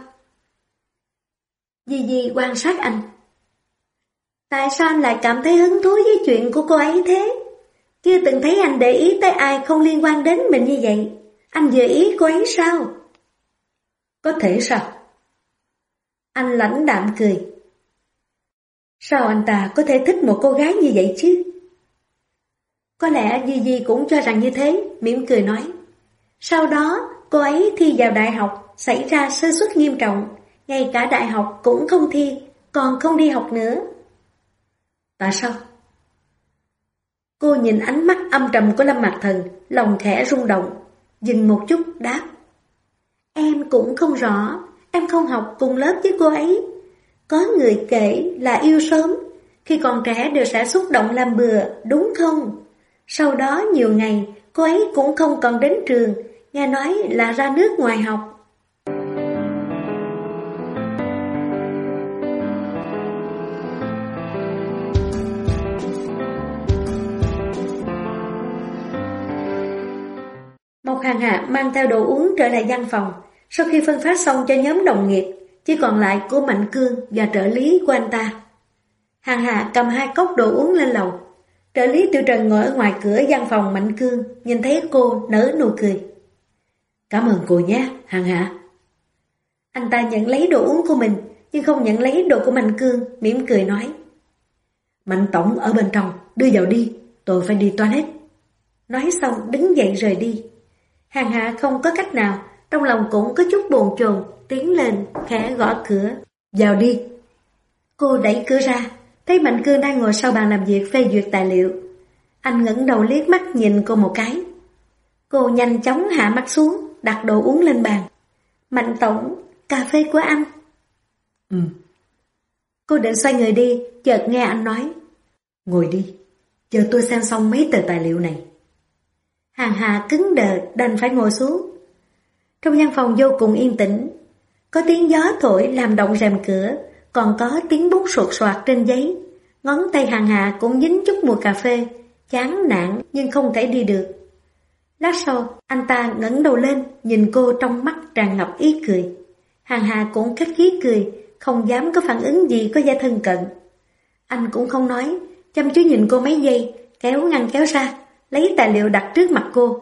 Di Di quan sát anh. Tại sao anh lại cảm thấy hứng thú với chuyện của cô ấy thế? Chưa từng thấy anh để ý tới ai không liên quan đến mình như vậy. Anh vừa ý cô ấy sao? Có thể sao? Anh lãnh đạm cười. Sao anh ta có thể thích một cô gái như vậy chứ? Có lẽ Di Di cũng cho rằng như thế, mỉm cười nói. Sau đó, cô ấy thi vào đại học, xảy ra sơ suất nghiêm trọng, ngay cả đại học cũng không thi, còn không đi học nữa. Tại sao? Cô nhìn ánh mắt âm trầm của Lâm Mặc Thần, lòng khẽ rung động, dừng một chút đáp. Em cũng không rõ, em không học cùng lớp với cô ấy. Có người kể là yêu sớm, khi còn trẻ đều sẽ xúc động làm bừa, đúng không? Sau đó nhiều ngày, cô ấy cũng không còn đến trường, nghe nói là ra nước ngoài học. Mộc Hàn Hàng Hạ mang theo đồ uống trở lại văn phòng. Sau khi phân phát xong cho nhóm đồng nghiệp, chỉ còn lại của Mạnh Cương và trợ lý của anh ta. Hàng Hạ cầm 2 cốc đồ uống lên lầu. Trợ lý Tiêu Trần ngồi ở ngoài cửa văn phòng Mạnh Cương, nhìn thấy cô nở nụ cười. Cảm ơn cô nhé, Hàng Hạ. Anh ta nhận lấy đồ uống của mình, nhưng không nhận lấy đồ của Mạnh Cương, mỉm cười nói. Mạnh tổng ở bên trong, đưa vào đi, tôi phải đi toilet. Nói xong đứng dậy rời đi. Hàng Hạ không có cách nào, trong lòng cũng có chút bồn chồn, tiến lên, khẽ gõ cửa. Vào đi. Cô đẩy cửa ra, thấy Mạnh Cương đang ngồi sau bàn làm việc phê duyệt tài liệu. Anh ngẩng đầu liếc mắt nhìn cô một cái. Cô nhanh chóng hạ mắt xuống, đặt đồ uống lên bàn. Mạnh tổng, cà phê của anh. Cô định xoay người đi, chợt nghe anh nói. Ngồi đi, chờ tôi xem xong mấy tờ tài liệu này. Hàng Hà cứng đờ đành phải ngồi xuống. Trong văn phòng vô cùng yên tĩnh. Có tiếng gió thổi làm động rèm cửa, còn có tiếng bút sột soạt trên giấy. Ngón tay Hàng Hà cũng dính chút mùi cà phê, chán nản nhưng không thể đi được. Lát sau, anh ta ngẩng đầu lên, nhìn cô trong mắt tràn ngập ý cười. Hàng Hà cũng khách khí cười, không dám có phản ứng gì có vẻ thân cận. Anh cũng không nói, chăm chú nhìn cô mấy giây, kéo ngăn kéo ra, lấy tài liệu đặt trước mặt cô.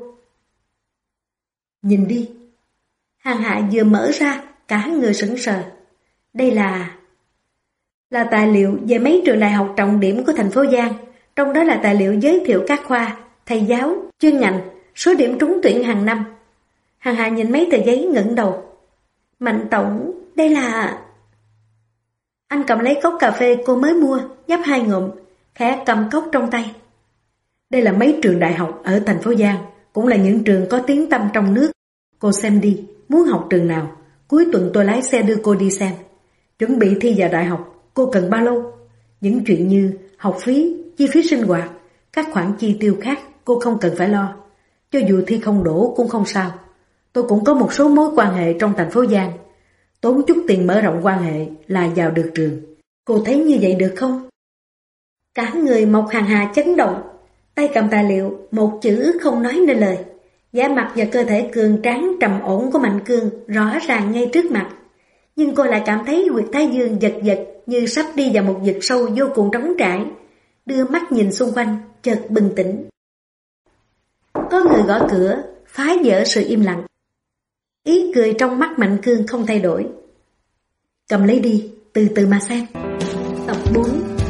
Nhìn đi. Hàng Hạ vừa mở ra, cả người sững sờ. Đây là tài liệu về mấy trường đại học trọng điểm của thành phố Giang, trong đó là tài liệu giới thiệu các khoa, thầy giáo, chuyên ngành, số điểm trúng tuyển hàng năm. Hàng Hạ nhìn mấy tờ giấy ngẩng đầu. Mạnh tổng, đây là... Anh cầm lấy cốc cà phê cô mới mua, nhấp 2 ngụm, khẽ cầm cốc trong tay. Đây là mấy trường đại học ở thành phố Giang, cũng là những trường có tiếng tăm trong nước. Cô xem đi, muốn học trường nào, cuối tuần tôi lái xe đưa cô đi xem. Chuẩn bị thi vào đại học, cô cần bao lâu? Những chuyện như học phí, chi phí sinh hoạt, các khoản chi tiêu khác cô không cần phải lo. Cho dù thi không đỗ cũng không sao. Tôi cũng có một số mối quan hệ trong thành phố Giang. Tốn chút tiền mở rộng quan hệ là vào được trường. Cô thấy như vậy được không? Cả người Mộc Hàng Hà chấn động, tay cầm tài liệu, một chữ không nói nên lời. Vẻ mặt và cơ thể cường tráng trầm ổn của Mạnh Cương rõ ràng ngay trước mặt. Nhưng cô lại cảm thấy huyệt thái dương giật giật như sắp đi vào một vực sâu vô cùng trống trải. Đưa mắt nhìn xung quanh, chợt bừng tỉnh. Có người gõ cửa, phá vỡ sự im lặng. Ý cười trong mắt Mạnh Cương không thay đổi. Cầm lấy đi, từ từ mà xem. Tập 4.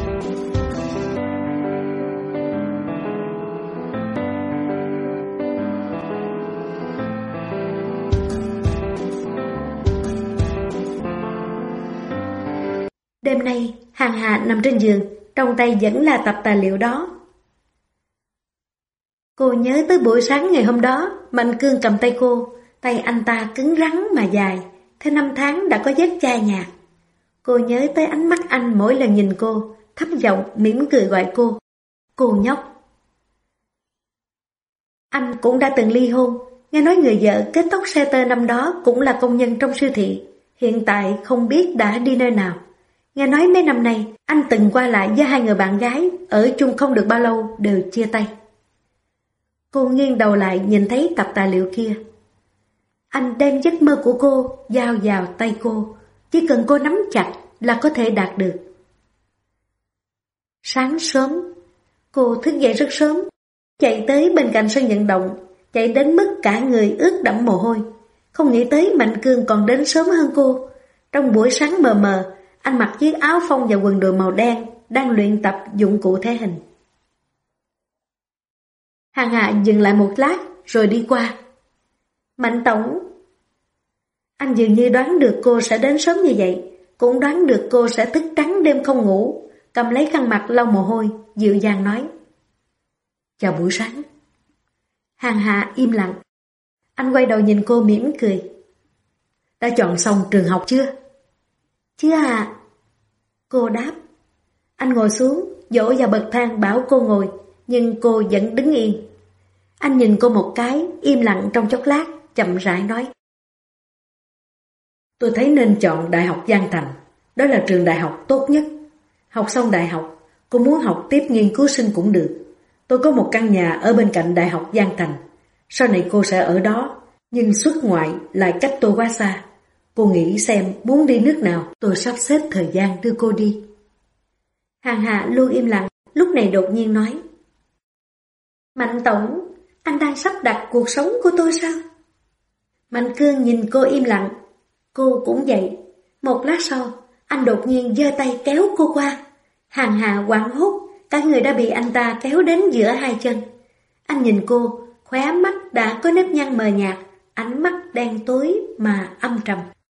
Đêm nay, Hàng Hà nằm trên giường, trong tay vẫn là tập tài liệu đó. Cô nhớ tới buổi sáng ngày hôm đó, Mạnh Cương cầm tay cô, tay anh ta cứng rắn mà dài, theo 5 tháng đã có vết chai nhạt. Cô nhớ tới ánh mắt anh mỗi lần nhìn cô, thấp giọng mỉm cười gọi cô. Cô nhóc. Anh cũng đã từng ly hôn, nghe nói người vợ kết tóc xe tơ năm đó cũng là công nhân trong siêu thị, hiện tại không biết đã đi nơi nào. Nghe nói mấy năm nay, anh từng qua lại với 2 người bạn gái, ở chung không được bao lâu đều chia tay. Cô nghiêng đầu lại nhìn thấy tập tài liệu kia. Anh đem giấc mơ của cô giao vào tay cô, chỉ cần cô nắm chặt là có thể đạt được. Sáng sớm, cô thức dậy rất sớm, chạy tới bên cạnh sân vận động, chạy đến mức cả người ướt đẫm mồ hôi. Không nghĩ tới Mạnh Cương còn đến sớm hơn cô. Trong buổi sáng mờ mờ, anh mặc chiếc áo phông và quần đùi màu đen, đang luyện tập dụng cụ thể hình. Hàng Hạ dừng lại một lát rồi đi qua. Mạnh tổng. Anh dường như đoán được cô sẽ đến sớm như vậy, cũng đoán được cô sẽ thức trắng đêm không ngủ, cầm lấy khăn mặt lau mồ hôi, dịu dàng nói. Chào buổi sáng. Hàng Hạ im lặng. Anh quay đầu nhìn cô mỉm cười. Đã chọn xong trường học chưa? Chưa à. Cô đáp. Anh ngồi xuống, dỗ vào bậc thang bảo cô ngồi, nhưng cô vẫn đứng yên. Anh nhìn cô một cái, im lặng trong chốc lát, chậm rãi nói. Tôi thấy nên chọn Đại học Giang Thành, đó là trường đại học tốt nhất. Học xong đại học, cô muốn học tiếp nghiên cứu sinh cũng được. Tôi có một căn nhà ở bên cạnh Đại học Giang Thành. Sau này cô sẽ ở đó, nhưng xuất ngoại lại cách tôi quá xa. Cô nghĩ xem muốn đi nước nào, tôi sắp xếp thời gian đưa cô đi. Hàng Hà luôn im lặng, lúc này đột nhiên nói. Mạnh tổng, anh đang sắp đặt cuộc sống của tôi sao? Mạnh Cương nhìn cô im lặng, cô cũng vậy. Một lát sau, anh đột nhiên giơ tay kéo cô qua. Hàng Hà hoảng hốt, cả người đã bị anh ta kéo đến giữa hai chân. Anh nhìn cô, khóe mắt đã có nếp nhăn mờ nhạt, ánh mắt đen tối mà âm trầm.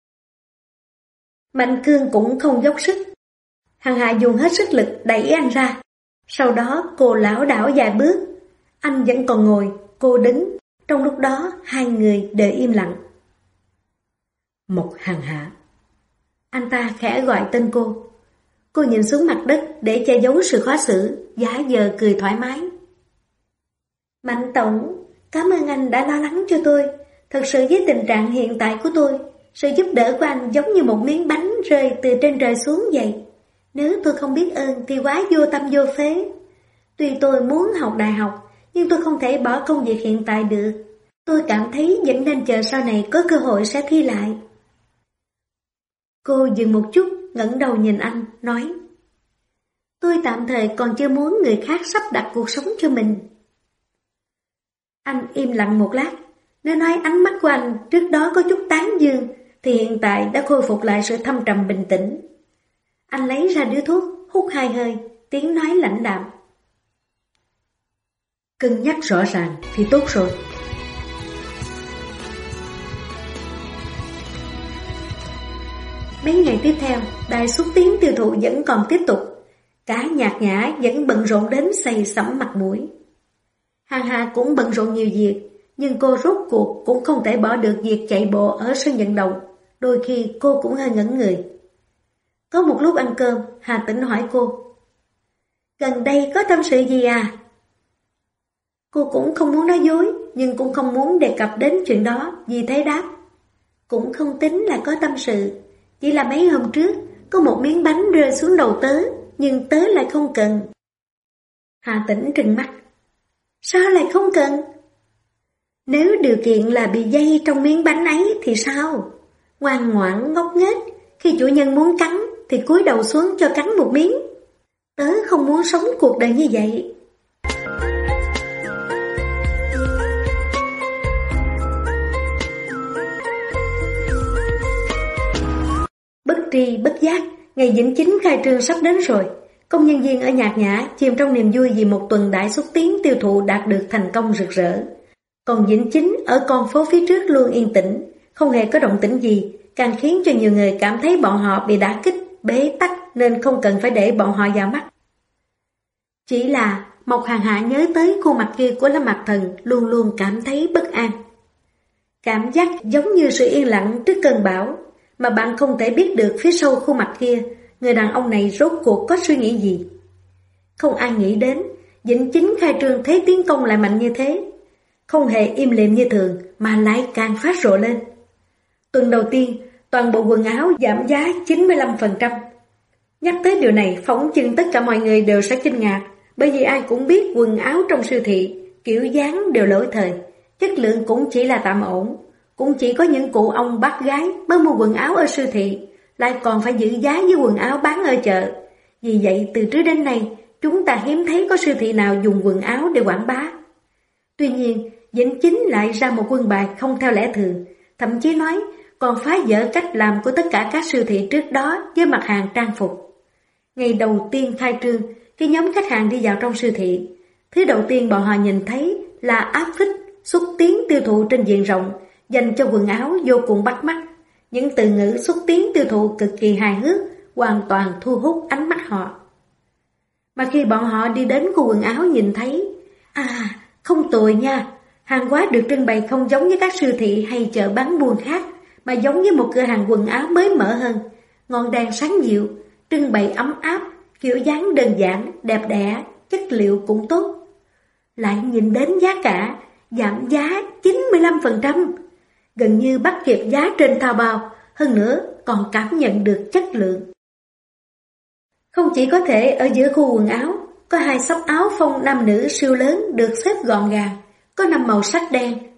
Mạnh Cương cũng không dốc sức. Hàng Hà dùng hết sức lực đẩy anh ra. Sau đó cô lảo đảo vài bước. Anh vẫn còn ngồi, cô đứng. Trong lúc đó hai người đều im lặng. Mộc Hàng Hà. Anh ta khẽ gọi tên cô. Cô nhìn xuống mặt đất để che giấu sự khó xử, giả vờ cười thoải mái. Mạnh tổng, cảm ơn anh đã lo lắng cho tôi. Thật sự với tình trạng hiện tại của tôi, sự giúp đỡ của anh giống như một miếng bánh rơi từ trên trời xuống vậy. Nếu tôi không biết ơn thì quá vô tâm vô phế. Tuy tôi muốn học đại học, nhưng tôi không thể bỏ công việc hiện tại được. Tôi cảm thấy vẫn nên chờ sau này có cơ hội sẽ thi lại. Cô dừng một chút, ngẩng đầu nhìn anh, nói. Tôi tạm thời còn chưa muốn người khác sắp đặt cuộc sống cho mình. Anh im lặng một lát. Nếu nói ánh mắt của anh trước đó có chút tán dương, thì hiện tại đã khôi phục lại sự thâm trầm bình tĩnh. Anh lấy ra điếu thuốc, hút hai hơi, tiếng nói lãnh đạm. Cân nhắc rõ ràng thì tốt rồi. Mấy ngày tiếp theo, đài xúc tiến tiêu thụ vẫn còn tiếp tục. Cả Nhạc Nhã vẫn bận rộn đến say sẩm mặt mũi. Hàng Hà cũng bận rộn nhiều việc, nhưng cô rốt cuộc cũng không thể bỏ được việc chạy bộ ở sân vận động. Đôi khi cô cũng hơi ngẩn người. Có một lúc ăn cơm, Hà Tĩnh hỏi cô. Gần đây có tâm sự gì à? Cô cũng không muốn nói dối, nhưng cũng không muốn đề cập đến chuyện đó, vì thế đáp. Cũng không tính là có tâm sự, chỉ là mấy hôm trước, có một miếng bánh rơi xuống đầu tớ, nhưng tớ lại không cần. Hà Tĩnh trừng mắt. Sao lại không cần? Nếu điều kiện là bị dây trong miếng bánh ấy thì sao? Ngoan ngoãn ngốc nghếch, khi chủ nhân muốn cắn thì cúi đầu xuống cho cắn một miếng. Tớ không muốn sống cuộc đời như vậy. Bất tri bất giác, ngày Vĩnh Chính khai trương sắp đến rồi. Công nhân viên ở Nhạc Nhã chìm trong niềm vui vì một tuần đại xúc tiến tiêu thụ đạt được thành công rực rỡ. Còn Vĩnh Chính ở con phố phía trước luôn yên tĩnh, không hề có động tĩnh gì, càng khiến cho nhiều người cảm thấy bọn họ bị đả kích, bế tắc nên không cần phải để bọn họ vào mắt. Chỉ là Mộc Hàng Hạ nhớ tới khuôn mặt kia của Lâm Mạc Thần luôn luôn cảm thấy bất an. Cảm giác giống như sự yên lặng trước cơn bão, mà bạn không thể biết được phía sau khuôn mặt kia, người đàn ông này rốt cuộc có suy nghĩ gì. Không ai nghĩ đến, Vĩnh Chính khai trương thế tiến công lại mạnh như thế. Không hề im lìm như thường, mà lại càng phát rộ lên. Tuần đầu tiên, toàn bộ quần áo giảm giá 95%. Nhắc tới điều này, phỏng chừng tất cả mọi người đều sẽ kinh ngạc, bởi vì ai cũng biết quần áo trong siêu thị, kiểu dáng đều lỗi thời, chất lượng cũng chỉ là tạm ổn. Cũng chỉ có những cụ ông bác gái mới mua quần áo ở siêu thị, lại còn phải giữ giá với quần áo bán ở chợ. Vì vậy từ trước đến nay, chúng ta hiếm thấy có siêu thị nào dùng quần áo để quảng bá. Tuy nhiên, Vĩnh Chính lại ra một quân bài không theo lẽ thường, thậm chí nói còn phá vỡ cách làm của tất cả các siêu thị trước đó với mặt hàng trang phục. Ngày đầu tiên khai trương, khi nhóm khách hàng đi vào trong siêu thị, thứ đầu tiên bọn họ nhìn thấy là áp phích xúc tiến tiêu thụ trên diện rộng, dành cho quần áo vô cùng bắt mắt. Những từ ngữ xúc tiến tiêu thụ cực kỳ hài hước, hoàn toàn thu hút ánh mắt họ. Mà khi bọn họ đi đến khu quần áo nhìn thấy, không tồi nha, hàng hóa được trưng bày không giống với các siêu thị hay chợ bán buôn khác, mà giống như một cửa hàng quần áo mới mở hơn, ngọn đèn sáng dịu, trưng bày ấm áp, kiểu dáng đơn giản, đẹp đẽ, chất liệu cũng tốt. Lại nhìn đến giá cả, giảm giá 95%, gần như bắt kịp giá trên Taobao, hơn nữa còn cảm nhận được chất lượng. Không chỉ có thể ở giữa khu quần áo, có 2 xóc áo phông nam nữ siêu lớn được xếp gọn gàng, có 5 màu sắc đen,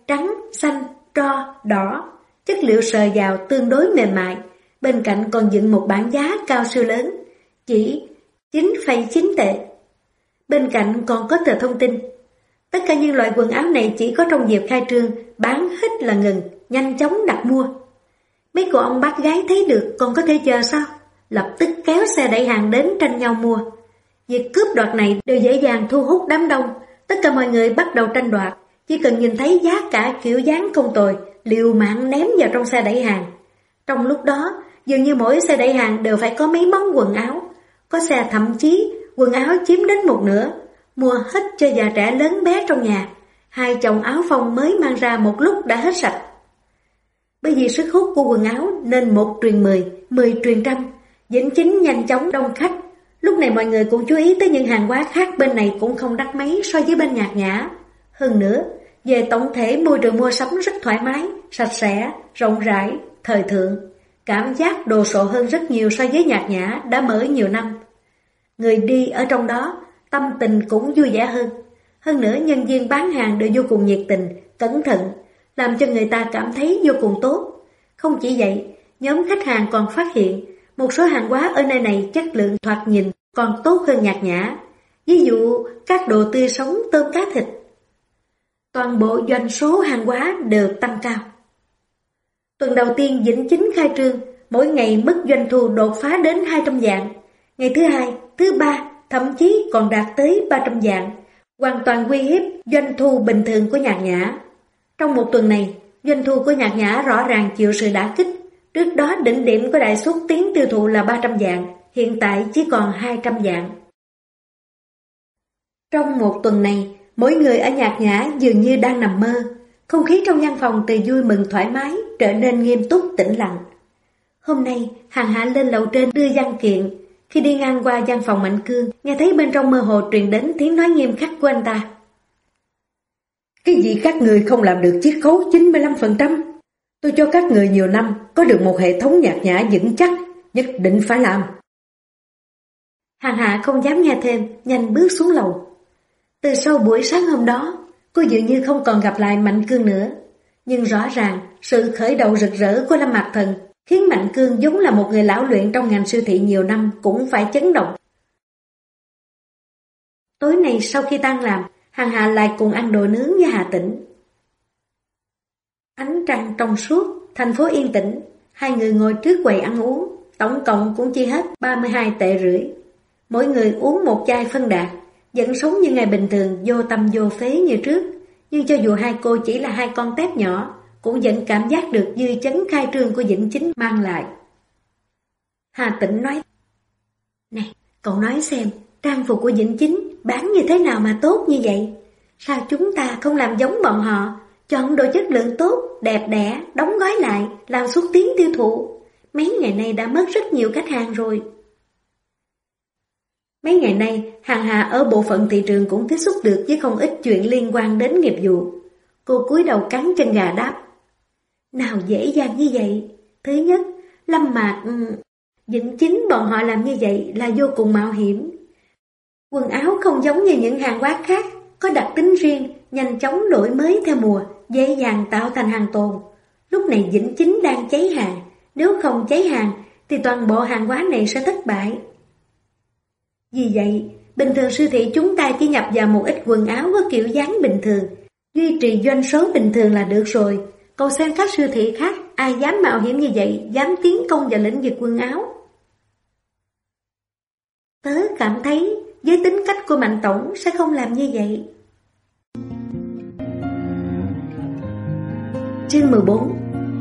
trắng, xanh, tro, đỏ, chất liệu sờ vào tương đối mềm mại, bên cạnh còn dựng một bảng giá cao siêu lớn, chỉ 9,9 tệ. Bên cạnh còn có tờ thông tin. Tất cả những loại quần áo này chỉ có trong dịp khai trương, bán hết là ngừng, nhanh chóng đặt mua. Mấy cô ông bác gái thấy được còn có thể chờ sao? Lập tức kéo xe đẩy hàng đến tranh nhau mua. Việc cướp đoạt này đều dễ dàng thu hút đám đông. Tất cả mọi người bắt đầu tranh đoạt. Chỉ cần nhìn thấy giá cả kiểu dáng không tồi, liều mạng ném vào trong xe đẩy hàng. Trong lúc đó, dường như mỗi xe đẩy hàng đều phải có mấy món quần áo. Có xe thậm chí quần áo chiếm đến một nửa, mua hết cho già trẻ lớn bé trong nhà. 2 chồng áo phông mới mang ra một lúc đã hết sạch. Bởi vì sức hút của quần áo nên 1 truyền 10, 10 truyền trăm, Vĩnh Chính nhanh chóng đông khách. Lúc này mọi người cũng chú ý tới những hàng hóa khác bên này cũng không đắt mấy so với bên Nhạc Nhã. Hơn nữa, về tổng thể môi trường mua sắm rất thoải mái, sạch sẽ, rộng rãi, thời thượng. Cảm giác đồ sộ hơn rất nhiều so với Nhạc Nhã đã mở nhiều năm. Người đi ở trong đó, tâm tình cũng vui vẻ hơn. Hơn nữa nhân viên bán hàng đều vô cùng nhiệt tình, cẩn thận, làm cho người ta cảm thấy vô cùng tốt. Không chỉ vậy, nhóm khách hàng còn phát hiện một số hàng hóa ở nơi này chất lượng thoạt nhìn còn tốt hơn Nhạc Nhã. Ví dụ các đồ tươi sống, tôm cá thịt. Toàn bộ doanh số hàng hóa đều tăng cao. Tuần đầu tiên Vĩnh Chính khai trương, mỗi ngày mức doanh thu đột phá đến 200 vạn. Ngày thứ 2, thứ 3, thậm chí còn đạt tới 300 vạn, hoàn toàn uy hiếp doanh thu bình thường của Nhạc Nhã. Trong một tuần này, doanh thu của Nhạc Nhã rõ ràng chịu sự đả kích. Trước đó đỉnh điểm của đại xúc tiến tiêu thụ là 300 vạn, hiện tại chỉ còn 200 vạn. Trong một tuần này, mỗi người ở Nhạc Nhã dường như đang nằm mơ. Không khí trong văn phòng từ vui mừng thoải mái trở nên nghiêm túc tĩnh lặng. Hôm nay, Hàng Hạ lên lầu trên đưa văn kiện. Khi đi ngang qua văn phòng Mạnh Cương, nghe thấy bên trong mơ hồ truyền đến tiếng nói nghiêm khắc của anh ta. Cái gì các người không làm được chiết khấu 95%? Tôi cho các người nhiều năm, có được một hệ thống Nhạc Nhã vững chắc, nhất định phải làm. Hàng Hạ không dám nghe thêm, nhanh bước xuống lầu. Từ sau buổi sáng hôm đó, cô dường như không còn gặp lại Mạnh Cương nữa. Nhưng rõ ràng, sự khởi đầu rực rỡ của Lâm Mạc Thần khiến Mạnh Cương vốn là một người lão luyện trong ngành siêu thị nhiều năm cũng phải chấn động. Tối nay sau khi tan làm, Hàng Hạ lại cùng ăn đồ nướng với Hà Tĩnh. Ánh trăng trong suốt, thành phố yên tĩnh, hai người ngồi trước quầy ăn uống, tổng cộng cũng chi hết 32 tệ rưỡi. Mỗi người uống một chai phân đạt, vẫn sống như ngày bình thường, vô tâm vô phế như trước. Nhưng cho dù hai cô chỉ là 2 con tép nhỏ, cũng vẫn cảm giác được dư chấn khai trương của Vĩnh Chính mang lại. Hà Tĩnh nói, này, cậu nói xem, trang phục của Vĩnh Chính bán như thế nào mà tốt như vậy? Sao chúng ta không làm giống bọn họ, chọn đồ chất lượng tốt, đẹp đẽ, đóng gói lại, làm xúc tiến tiêu thụ? Mấy ngày nay đã mất rất nhiều khách hàng rồi. Mấy ngày nay, Hàng Hà ở bộ phận thị trường cũng tiếp xúc được với không ít chuyện liên quan đến nghiệp vụ. Cô cúi đầu cắn chân gà đáp. Nào dễ dàng như vậy. Thứ nhất, Lâm Mạc, Vĩnh Chính bọn họ làm như vậy là vô cùng mạo hiểm. Quần áo không giống như những hàng hóa khác, có đặc tính riêng, nhanh chóng đổi mới theo mùa, dễ dàng tạo thành hàng tồn. Lúc này Vĩnh Chính đang cháy hàng, nếu không cháy hàng thì toàn bộ hàng hóa này sẽ thất bại. Vì vậy, bình thường siêu thị chúng ta chỉ nhập vào một ít quần áo có kiểu dáng bình thường, duy trì doanh số bình thường là được rồi. Còn xem các siêu thị khác, ai dám mạo hiểm như vậy, dám tiến công vào lĩnh vực quần áo? Tớ cảm thấy với tính cách của Mạnh Tổng sẽ không làm như vậy. Chương 14.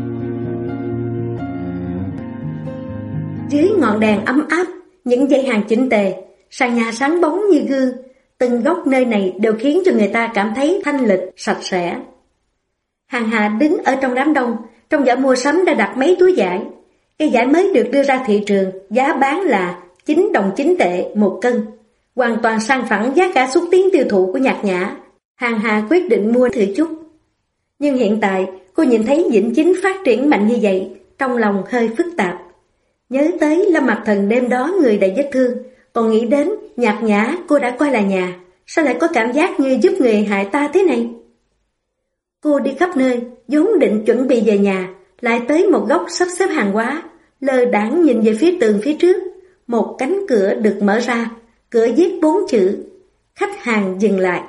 Dưới ngọn đèn ấm áp, những dãy hàng chỉnh tề, sàn nhà sáng bóng như gương, từng góc nơi này đều khiến cho người ta cảm thấy thanh lịch, sạch sẽ. Hàng Hà đứng ở trong đám đông, trong giỏ mua sắm đã đặt mấy túi vải. Cái vải mới được đưa ra thị trường, giá bán là 9 đồng 9 tệ 1 cân, hoàn toàn sang phẳng giá cả xúc tiến tiêu thụ của Nhạc Nhã. Hàng Hà quyết định mua thử chút. Nhưng hiện tại, cô nhìn thấy Vĩnh Chính phát triển mạnh như vậy, trong lòng hơi phức tạp. Nhớ tới Lâm Mạc Thần đêm đó người đầy vết thương, còn nghĩ đến Nhạc Nhã cô đã coi là nhà, sao lại có cảm giác như giúp người hại ta thế này? Cô đi khắp nơi, vốn định chuẩn bị về nhà, lại tới một góc sắp xếp hàng hóa, lơ đãng nhìn về phía tường phía trước. Một cánh cửa được mở ra, cửa viết 4 chữ: khách hàng dừng lại.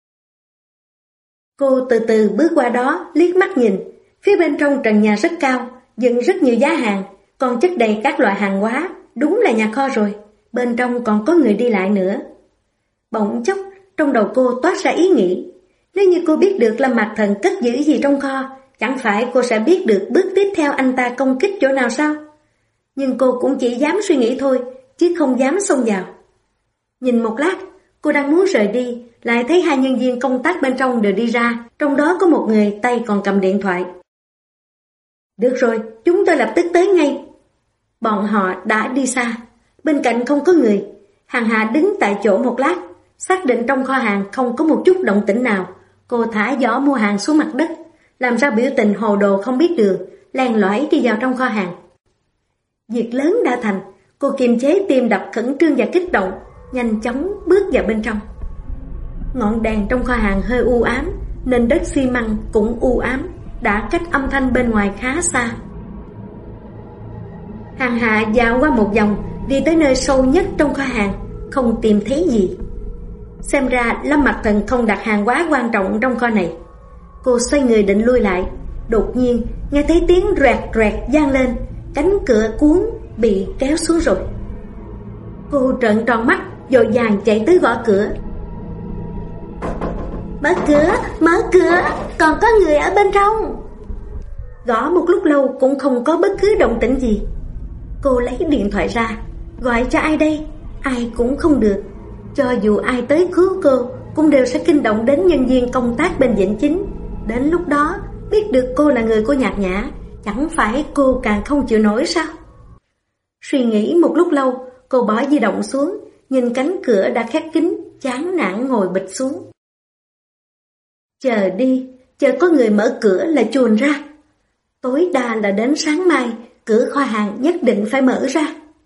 Cô từ từ bước qua đó, liếc mắt nhìn. Phía bên trong trần nhà rất cao, dựng rất nhiều giá hàng, còn chất đầy các loại hàng hóa, đúng là nhà kho rồi. Bên trong còn có người đi lại nữa. Bỗng chốc, trong đầu cô toát ra ý nghĩ, nếu như cô biết được Lâm Mạc Thần cất giữ gì trong kho, chẳng phải cô sẽ biết được bước tiếp theo anh ta công kích chỗ nào sao? Nhưng cô cũng chỉ dám suy nghĩ thôi, chứ không dám xông vào. Nhìn một lát, cô đang muốn rời đi, lại thấy 2 nhân viên công tác bên trong đều đi ra, trong đó có một người tay còn cầm điện thoại. Được rồi, chúng tôi lập tức tới ngay. Bọn họ đã đi xa, bên cạnh không có người. Hằng Hà đứng tại chỗ một lát, xác định trong kho hàng không có một chút động tĩnh nào. Cô thả giỏ mua hàng xuống mặt đất, làm ra biểu tình hồ đồ không biết đường, len lỏi đi vào trong kho hàng. Việc lớn đã thành, cô kiềm chế tim đập khẩn trương và kích động, nhanh chóng bước vào bên trong. Ngọn đèn trong kho hàng hơi u ám, nền đất xi măng cũng u ám, đã cách âm thanh bên ngoài khá xa. Hằng Hà dạo qua một vòng, đi tới nơi sâu nhất trong kho hàng, không tìm thấy gì. Xem ra Lâm Mạc Thần không đặt hàng hóa quan trọng trong kho này. Cô xoay người định lui lại, đột nhiên nghe thấy tiếng rẹt rẹt vang lên, cánh cửa cuốn bị kéo xuống rồi. Cô trợn tròn mắt, vội vàng chạy tới gõ cửa. Mở cửa, còn có người ở bên trong. Gõ một lúc lâu cũng không có bất cứ động tĩnh gì. Cô lấy điện thoại ra, gọi cho ai đây? Ai cũng không được. Cho dù ai tới cứu cô, cũng đều sẽ kinh động đến nhân viên công tác bên Vĩnh Chính. Đến lúc đó, biết được cô là người của Nhạc Nhã, chẳng phải cô càng không chịu nổi sao? Suy nghĩ một lúc lâu, cô bỏ di động xuống, nhìn cánh cửa đã khép kín, chán nản ngồi bịch xuống. Chờ đi, chờ có người mở cửa là chuồn ra. Tối đa là đến sáng mai, cửa kho hàng nhất định phải mở ra.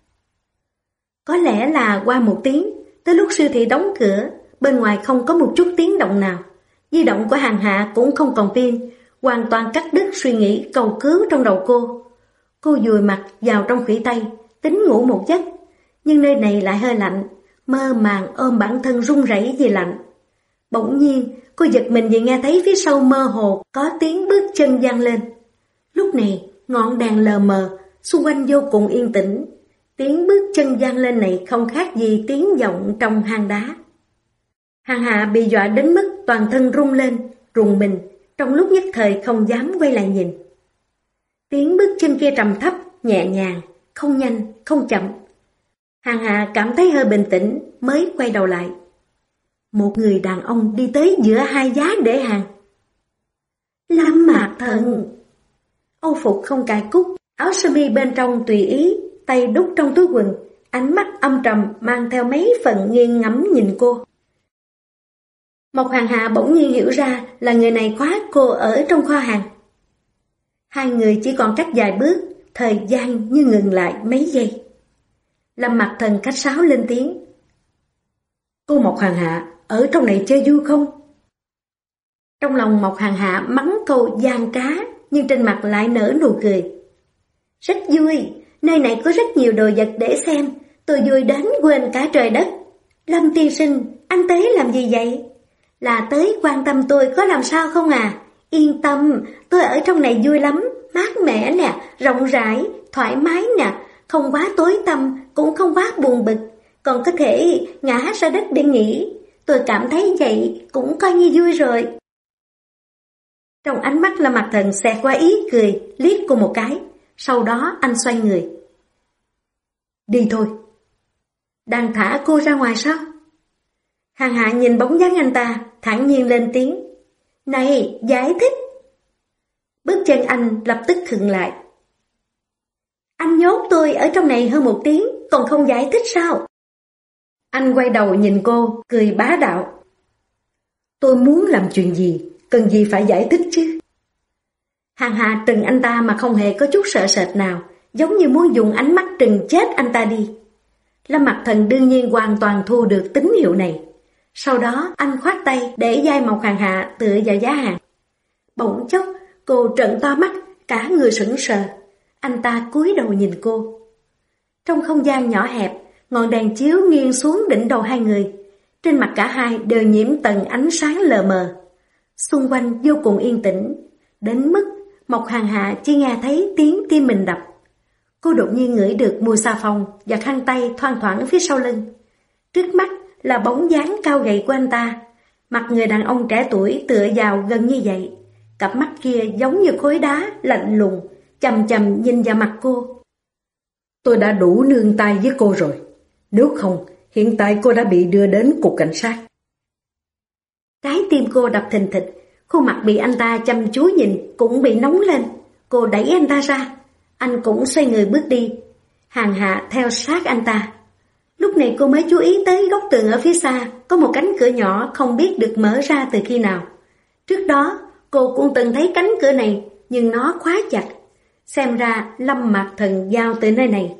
Có lẽ là qua 1 tiếng, tới lúc siêu thị đóng cửa, bên ngoài không có một chút tiếng động nào. Di động của Hằng Hà cũng không còn pin, hoàn toàn cắt đứt suy nghĩ cầu cứu trong đầu cô. Cô dùi mặt vào trong khuỷu tay, tính ngủ một giấc, nhưng nơi này lại hơi lạnh, mơ màng ôm bản thân run rẩy vì lạnh. Bỗng nhiên, cô giật mình vì nghe thấy phía sau mơ hồ có tiếng bước chân vang lên. Lúc này, ngọn đèn lờ mờ, xung quanh vô cùng yên tĩnh. Tiếng bước chân vang lên này không khác gì tiếng vọng trong hang đá. Hằng Hà bị dọa đến mức toàn thân run lên, rùng mình, trong lúc nhất thời không dám quay lại nhìn. Tiếng bước chân kia trầm thấp, nhẹ nhàng, không nhanh, không chậm. Hằng Hà cảm thấy hơi bình tĩnh mới quay đầu lại. Một người đàn ông đi tới giữa 2 giá để hàng. Lâm Mạc Thần. Âu phục không cài cúc, áo sơ mi bên trong tùy ý, tay đút trong túi quần, ánh mắt âm trầm mang theo mấy phần nghiêng ngắm nhìn cô. Mộc Hằng Hà bỗng nhiên hiểu ra là người này khóa cô ở trong kho hàng. 2 người chỉ còn cách vài bước, thời gian như ngừng lại mấy giây. Lâm Mạc Thần khách sáo lên tiếng. Cô Mộc Hằng Hà, ở trong này chơi vui không? Trong lòng Mộc Hằng Hà mắng câu gian trá, nhưng trên mặt lại nở nụ cười. Rất vui, nơi này có rất nhiều đồ vật để xem, tôi vui đến quên cả trời đất. Lâm tiên sinh, anh tới làm gì vậy? Là tới quan tâm tôi có làm sao không à? Yên tâm, tôi ở trong này vui lắm, mát mẻ nè, rộng rãi, thoải mái nè, không quá tối tăm, cũng không quá buồn bực, còn có thể ngã ra đất để nghỉ. Tôi cảm thấy vậy cũng coi như vui rồi. Trong ánh mắt Lâm Mạc Thần xẹt qua ý cười, liếc cô một cái, sau đó anh xoay người. Đi thôi. Đang thả cô ra ngoài sao? Hằng Hạ nhìn bóng dáng anh ta, thản nhiên lên tiếng. Này, giải thích. Bước chân anh lập tức khựng lại. Anh nhốt tôi ở trong này hơn 1 tiếng, còn không giải thích sao? Anh quay đầu nhìn cô, cười bá đạo. Tôi muốn làm chuyện gì, cần gì phải giải thích chứ? Hằng Hạ trừng anh ta mà không hề có chút sợ sệt nào, giống như muốn dùng ánh mắt trừng chết anh ta đi. Lâm Mạc Thần đương nhiên hoàn toàn thu được tín hiệu này. Sau đó anh khoát tay để vai Mộc Hằng Hạ tựa vào giá hàng. Bỗng chốc, cô trợn to mắt, cả người sững sờ. Anh ta cúi đầu nhìn cô. Trong không gian nhỏ hẹp, ngọn đèn chiếu nghiêng xuống đỉnh đầu hai người. Trên mặt cả hai đều nhiễm tầng ánh sáng lờ mờ. Xung quanh vô cùng yên tĩnh, đến mức Mộc Hàn Hạ chỉ nghe thấy tiếng tim mình đập. Cô đột nhiên ngửi được mùi xà phòng và khăn tay thoang thoảng phía sau lưng. Trước mắt là bóng dáng cao gầy của anh ta, mặt người đàn ông trẻ tuổi tựa vào gần như vậy. Cặp mắt kia giống như khối đá, lạnh lùng, chằm chằm nhìn vào mặt cô. Tôi đã đủ nương tay với cô rồi. Nếu không, hiện tại cô đã bị đưa đến cục cảnh sát. Trái tim cô đập thình thịch, khuôn mặt bị anh ta chăm chú nhìn cũng bị nóng lên. Cô đẩy anh ta ra, anh cũng xoay người bước đi. Hàn Hạ theo sát anh ta. Lúc này cô mới chú ý tới góc tường ở phía xa, có một cánh cửa nhỏ không biết được mở ra từ khi nào. Trước đó, cô cũng từng thấy cánh cửa này, nhưng nó khóa chặt. Xem ra Lâm Mạc Thần giao từ nơi này.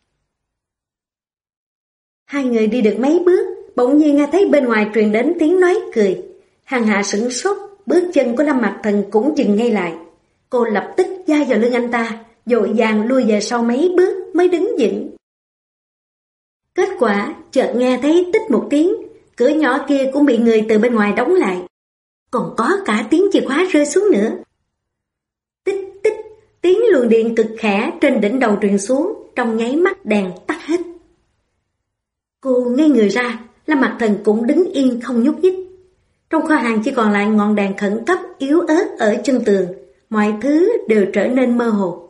Hai người đi được mấy bước, bỗng nhiên nghe thấy bên ngoài truyền đến tiếng nói cười. Hàn Hạ sửng sốt, bước chân của Lâm Mạc Thần cũng dừng ngay lại. Cô lập tức va vào lưng anh ta, vội vàng lui về sau mấy bước mới đứng vững. Kết quả, chợt nghe thấy tích một tiếng, cửa nhỏ kia cũng bị người từ bên ngoài đóng lại. Còn có cả tiếng chìa khóa rơi xuống nữa. Tích tích, tiếng luồng điện cực khẽ trên đỉnh đầu truyền xuống, trong nháy mắt đèn tắt hết. Cô ngây người ra, Lâm Mạc Thần cũng đứng yên không nhúc nhích. Trong kho hàng chỉ còn lại ngọn đèn khẩn cấp yếu ớt ở chân tường, mọi thứ đều trở nên mơ hồ.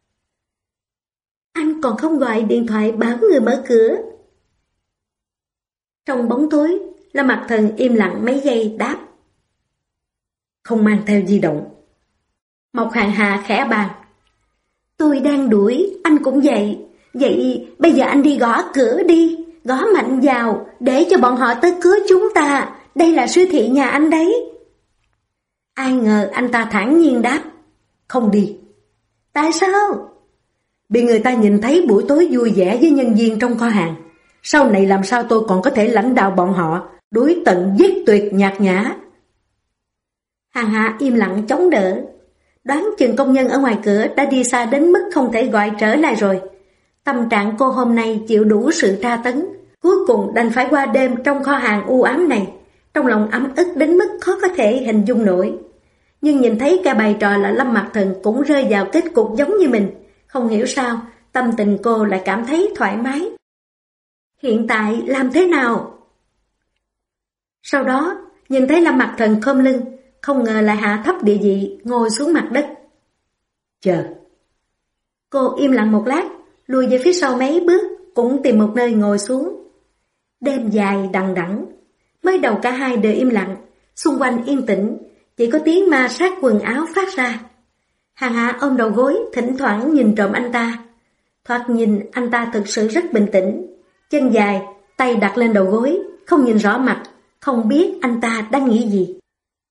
Anh còn không gọi điện thoại báo người mở cửa. Trong bóng tối, Lâm Mạc Thần im lặng mấy giây đáp. Không mang theo di động. Mộc Hàn Hạ khẽ bàn. Tôi đang đuổi, anh cũng vậy. Vậy bây giờ anh đi gõ cửa đi, gõ mạnh vào để cho bọn họ tới cứu chúng ta. Đây là siêu thị nhà anh đấy. Ai ngờ anh ta thản nhiên đáp. Không đi. Tại sao? Bị người ta nhìn thấy buổi tối vui vẻ với nhân viên trong kho hàng. Sau này làm sao tôi còn có thể lãnh đạo bọn họ, đối tận giết tuyệt nhạt nhã. Hàn Hạ im lặng chống đỡ. Đoán chừng công nhân ở ngoài cửa đã đi xa đến mức không thể gọi trở lại rồi. Tâm trạng cô hôm nay chịu đủ sự tra tấn, cuối cùng đành phải qua đêm trong kho hàng u ám này, trong lòng ấm ức đến mức khó có thể hình dung nổi. Nhưng nhìn thấy cả bày trò là Lâm Mạc Thần cũng rơi vào kết cục giống như mình, không hiểu sao tâm tình cô lại cảm thấy thoải mái. Hiện tại làm thế nào? Sau đó nhìn thấy Lâm Mạc Thần khom lưng, không ngờ lại hạ thấp địa vị ngồi xuống mặt đất. Chờ. Cô im lặng một lát, lùi về phía sau mấy bước, cũng tìm một nơi ngồi xuống. Đêm dài đằng đẵng, mới đầu cả hai đều im lặng, xung quanh yên tĩnh, chỉ có tiếng ma sát quần áo phát ra. Hàn Hạ ôm đầu gối, thỉnh thoảng nhìn trộm anh ta. Thoạt nhìn anh ta thực sự rất bình tĩnh, chân dài, tay đặt lên đầu gối, không nhìn rõ mặt, không biết anh ta đang nghĩ gì.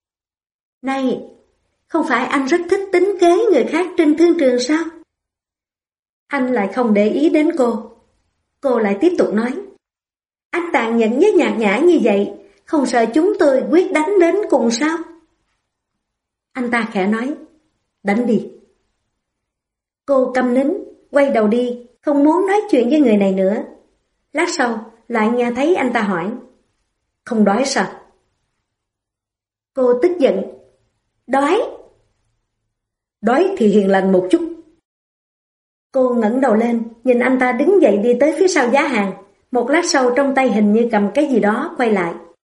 Này, không phải anh rất thích tính kế người khác trên thương trường sao? Anh lại không để ý đến cô. Cô lại tiếp tục nói. Anh tàn nhẫn với nhạt nhã như vậy, không sợ chúng tôi quyết đánh đến cùng sao? Anh ta khẽ nói. Đánh đi. Cô câm nín, quay đầu đi, không muốn nói chuyện với người này nữa. Lát sau, lại nghe thấy anh ta hỏi. Không đói sao? Cô tức giận. Đói. Đói thì hiền lành một chút. Cô ngẩng đầu lên, nhìn anh ta đứng dậy đi tới phía sau giá hàng. Một lát sau trong tay hình như cầm cái gì đó, quay lại.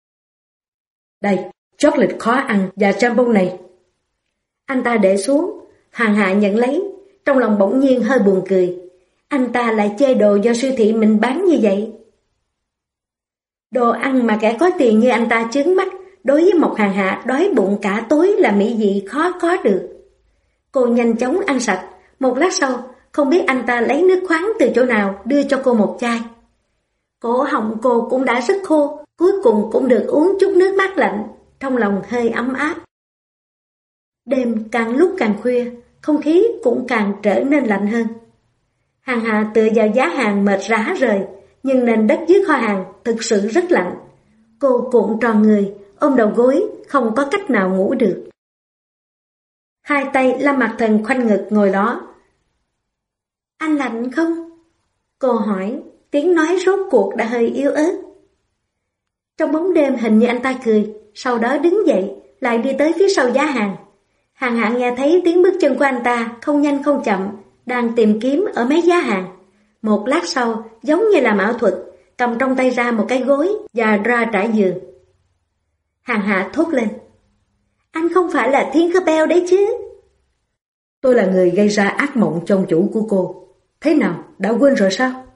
Đây, chocolate khó ăn và jambon này. Anh ta để xuống, Hàn Hạ nhận lấy, trong lòng bỗng nhiên hơi buồn cười. Anh ta lại chê đồ do siêu thị mình bán như vậy. Đồ ăn mà kẻ có tiền như anh ta chướng mắt, đối với Mộc Hàn Hạ đói bụng cả tối là mỹ vị khó có được. Cô nhanh chóng ăn sạch, một lát sau, không biết anh ta lấy nước khoáng từ chỗ nào đưa cho cô một chai. Cổ họng cô cũng đã rất khô, cuối cùng cũng được uống chút nước mát lạnh, trong lòng hơi ấm áp. Đêm càng lúc càng khuya, không khí cũng càng trở nên lạnh hơn. Hàn Hạ tựa vào giá hàng mệt rã rời, nhưng nền đất dưới kho hàng thực sự rất lạnh. Cô cuộn tròn người, ôm đầu gối, không có cách nào ngủ được. Hai tay Lâm Mặc Thần khoanh ngực ngồi đó. Anh lạnh không? Cô hỏi, tiếng nói rốt cuộc đã hơi yếu ớt. Trong bóng đêm hình như anh ta cười, sau đó đứng dậy, lại đi tới phía sau giá hàng. Hàng Hạ nghe thấy tiếng bước chân của anh ta không nhanh không chậm, đang tìm kiếm ở mấy giá hàng. Một lát sau, giống như làm ảo thuật, cầm trong tay ra một cái gối và ra trải giường. Hàng Hạ thốt lên. Anh không phải là Tinkerbell đấy chứ? Tôi là người gây ra ác mộng cho ông chủ của cô. Thế nào, đã quên rồi sao?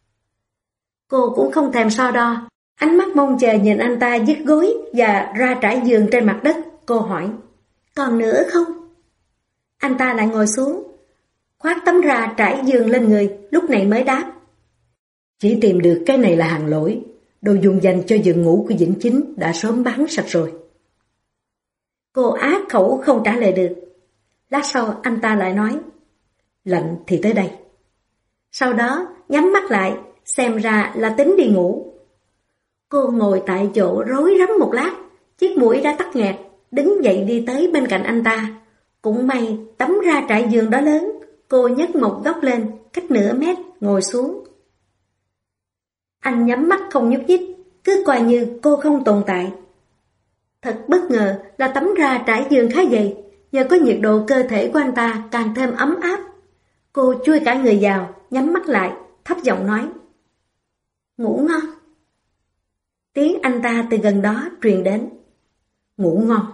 Cô cũng không thèm so đo. Ánh mắt mong chờ nhìn anh ta dứt gối và ra trải giường trên mặt đất. Cô hỏi, còn nữa không? Anh ta lại ngồi xuống, khoác tấm ra trải giường lên người, lúc này mới đáp. Chỉ tìm được cái này là hàng lỗi. Đồ dùng dành cho giường ngủ của Vĩnh Chính đã sớm bán sạch rồi. Cô á khẩu không trả lời được. Lát sau anh ta lại nói, lạnh thì tới đây. Sau đó nhắm mắt lại, xem ra là tính đi ngủ. Cô ngồi tại chỗ rối rắm một lát, chiếc mũi đã tắc nghẹt, đứng dậy đi tới bên cạnh anh ta. Cũng may tấm ra trải giường đó lớn, cô nhấc một góc lên, cách nửa mét, ngồi xuống. Anh nhắm mắt không nhúc nhích, cứ coi như cô không tồn tại. Thật bất ngờ là tấm ra trải giường khá dày, nhờ có nhiệt độ cơ thể của anh ta càng thêm ấm áp. Cô chui cả người vào, nhắm mắt lại, thấp giọng nói. Ngủ ngon. Tiếng anh ta từ gần đó truyền đến. Ngủ ngon.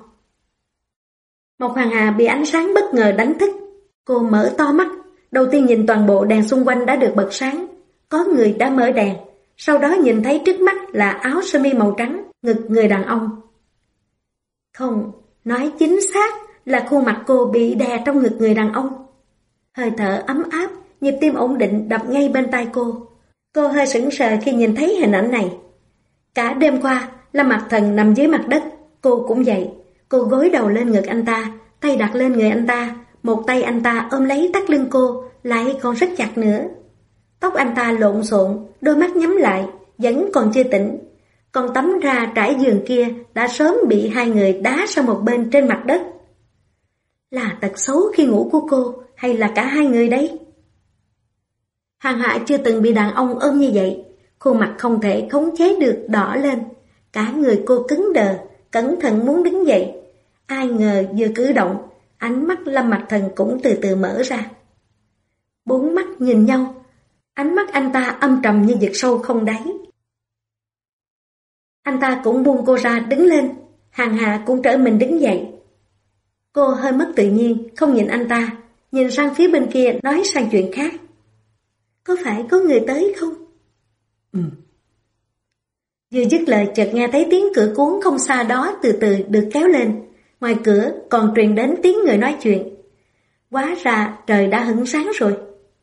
Mộc Hoàng Hà bị ánh sáng bất ngờ đánh thức. Cô mở to mắt, đầu tiên nhìn toàn bộ đèn xung quanh đã được bật sáng. Có người đã mở đèn, sau đó nhìn thấy trước mắt là áo sơ mi màu trắng, ngực người đàn ông. Không, nói chính xác là khuôn mặt cô bị đè trong ngực người đàn ông. Hơi thở ấm áp, nhịp tim ổn định đập ngay bên tai cô. Cô hơi sững sờ khi nhìn thấy hình ảnh này. Cả đêm qua, Lâm Mặc Thần nằm dưới mặt đất, cô cũng vậy. Cô gối đầu lên ngực anh ta, tay đặt lên người anh ta, một tay anh ta ôm lấy thắt lưng cô, lại còn rất chặt nữa. Tóc anh ta lộn xộn, đôi mắt nhắm lại, vẫn còn chưa tỉnh. Còn tấm ra trải giường kia đã sớm bị hai người đá sang một bên trên mặt đất. Là tật xấu khi ngủ của cô, hay là cả hai người đấy? Hàng Hạ chưa từng bị đàn ông ôm như vậy, khuôn mặt không thể khống chế được đỏ lên. Cả người cô cứng đờ, cẩn thận muốn đứng dậy. Ai ngờ vừa cử động, ánh mắt Lâm Mặc Thần cũng từ từ mở ra. Bốn mắt nhìn nhau, ánh mắt anh ta âm trầm như vực sâu không đáy. Anh ta cũng buông cô ra đứng lên, Hàng Hạ cũng trở mình đứng dậy. Cô hơi mất tự nhiên, không nhìn anh ta, nhìn sang phía bên kia nói sang chuyện khác. Có phải có người tới không? Vừa dứt lời chợt nghe thấy tiếng cửa cuốn không xa đó từ từ được kéo lên. Ngoài cửa còn truyền đến tiếng người nói chuyện. Hóa ra trời đã hửng sáng rồi.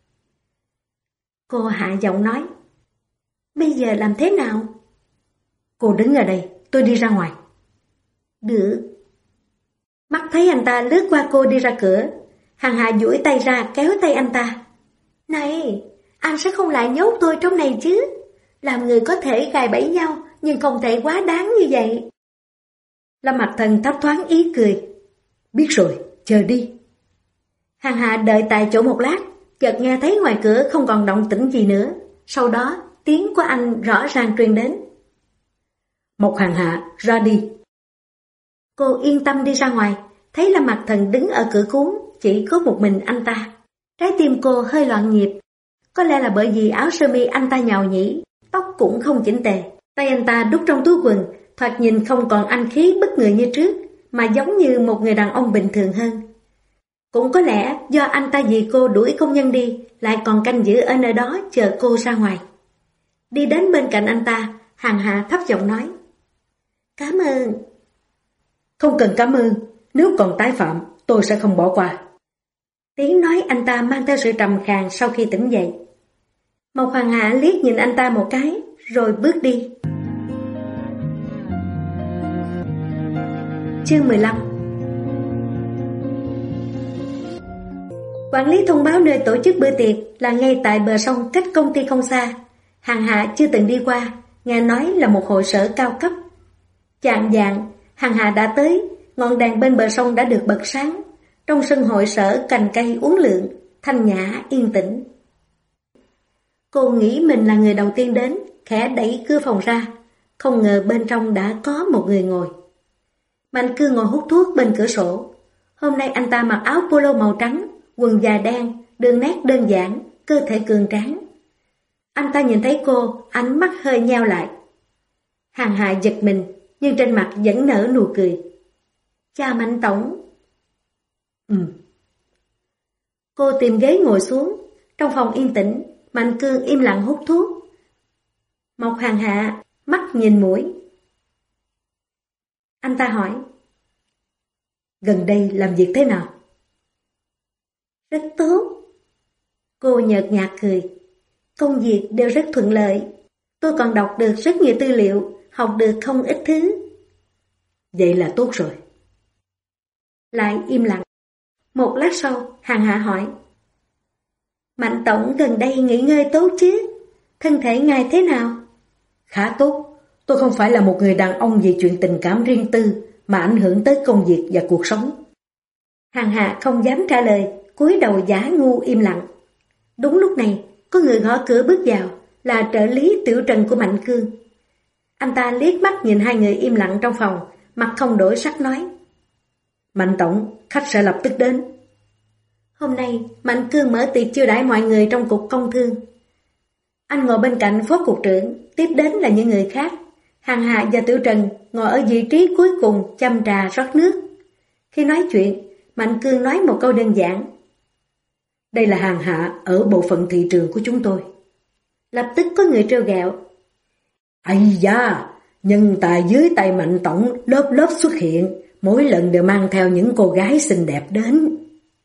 Cô hạ giọng nói. Bây giờ làm thế nào? Cô đứng ở đây, tôi đi ra ngoài. Được. Mắt thấy anh ta lướt qua cô đi ra cửa. Hàng Hạ duỗi tay ra kéo tay anh ta. Này, anh sẽ không lại nhốt tôi trong này chứ? Làm người có thể gài bẫy nhau, nhưng không thể quá đáng như vậy. Lâm Mặc Thần thấp thoáng ý cười. Biết rồi, chờ đi. Hàng Hạ đợi tại chỗ một lát, chợt nghe thấy ngoài cửa không còn động tĩnh gì nữa. Sau đó, tiếng của anh rõ ràng truyền đến. Mộc Hàng Hạ, ra đi. Cô yên tâm đi ra ngoài, thấy Lâm Mặc Thần đứng ở cửa cuốn, chỉ có một mình anh ta. Trái tim cô hơi loạn nhịp. Có lẽ là bởi vì áo sơ mi anh ta nhàu nhĩ, tóc cũng không chỉnh tề. Tay anh ta đút trong túi quần, thoạt nhìn không còn anh khí bất ngờ như trước, mà giống như một người đàn ông bình thường hơn. Cũng có lẽ do anh ta vì cô đuổi công nhân đi, lại còn canh giữ ở nơi đó chờ cô ra ngoài. Đi đến bên cạnh anh ta, Hàng Hạ thấp giọng nói. Cảm ơn. Không cần cảm ơn, nếu còn tái phạm, tôi sẽ không bỏ qua. Tiếng nói anh ta mang theo sự trầm khàn sau khi tỉnh dậy. Mộc Hoàng Hạ liếc nhìn anh ta một cái, rồi bước đi. Chương 15. Quản lý thông báo nơi tổ chức bữa tiệc là ngay tại bờ sông cách công ty không xa. Hàng Hạ chưa từng đi qua, nghe nói là một hội sở cao cấp. Chạng vạng, Hàng Hạ đã tới, ngọn đèn bên bờ sông đã được bật sáng. Trong sân hội sở cành cây uốn lượn, thanh nhã yên tĩnh. Cô nghĩ mình là người đầu tiên đến, khẽ đẩy cửa phòng ra, không ngờ bên trong đã có một người ngồi. Mạnh Cương ngồi hút thuốc bên cửa sổ. Hôm nay anh ta mặc áo polo màu trắng, quần dài đen, đường nét đơn giản, cơ thể cường tráng. Anh ta nhìn thấy cô, ánh mắt hơi nheo lại. Hàng Hạ giật mình, nhưng trên mặt vẫn nở nụ cười. Chào Mạnh tổng. Cô tìm ghế ngồi xuống. Trong phòng yên tĩnh, Mạnh Cương im lặng hút thuốc. Mộc Hàng Hạ mắt nhìn mũi. Anh ta hỏi: gần đây làm việc thế nào? Rất tốt. Cô nhợt nhạt cười. Công việc đều rất thuận lợi. Tôi còn đọc được rất nhiều tư liệu, học được không ít thứ. Vậy là tốt rồi. Lại im lặng. Một lát sau, Hàng Hạ hỏi: Mạnh tổng gần đây nghỉ ngơi tốt chứ? Thân thể ngài thế nào? Khá tốt. Tôi không phải là một người đàn ông vì chuyện tình cảm riêng tư mà ảnh hưởng tới công việc và cuộc sống. Hàng Hạ không dám trả lời, cúi đầu giả ngu im lặng. Đúng lúc này, có người gõ cửa bước vào, là trợ lý Tiểu Trần của Mạnh Cương. Anh ta liếc mắt nhìn hai người im lặng trong phòng, mặt không đổi sắc nói: Mạnh tổng, khách sẽ lập tức đến. Hôm nay, Mạnh Cương mở tiệc chiêu đãi mọi người trong cục công thương. Anh ngồi bên cạnh phó cục trưởng, tiếp đến là những người khác. Hàng Hạ và Tiểu Trần ngồi ở vị trí cuối cùng châm trà rót nước. Khi nói chuyện, Mạnh Cương nói một câu đơn giản: Đây là Hàng Hạ ở bộ phận thị trường của chúng tôi. Lập tức có người trêu ghẹo: Ây da, nhân tài dưới tay Mạnh tổng lớp lớp xuất hiện, mỗi lần đều mang theo những cô gái xinh đẹp đến.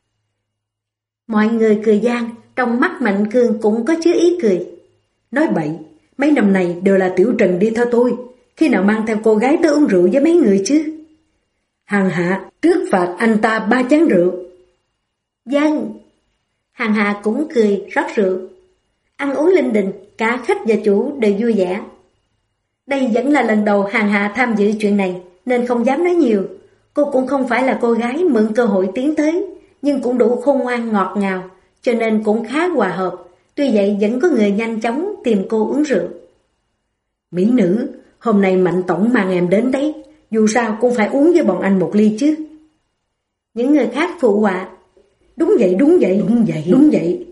Mọi người cười gian, trong mắt Mạnh Cương cũng có chứa ý cười. Nói bậy, mấy năm này đều là Tiểu Trần đi theo tôi, khi nào mang theo cô gái tới uống rượu với mấy người chứ? Hàng Hạ trước phạt anh ta 3 chén rượu. Vâng. Hàng Hạ cũng cười rót rượu. Ăn uống linh đình, cả khách và chủ đều vui vẻ. Đây vẫn là lần đầu Hàng Hạ tham dự chuyện này, nên không dám nói nhiều. Cô cũng không phải là cô gái mượn cơ hội tiến tới, nhưng cũng đủ khôn ngoan ngọt ngào, cho nên cũng khá hòa hợp. Tuy vậy vẫn có người nhanh chóng tìm cô uống rượu. Mỹ nữ, hôm nay Mạnh tổng mang em đến đấy, dù sao cũng phải uống với bọn anh một ly chứ. Những người khác phụ họa: Đúng vậy, đúng vậy, đúng vậy, đúng vậy.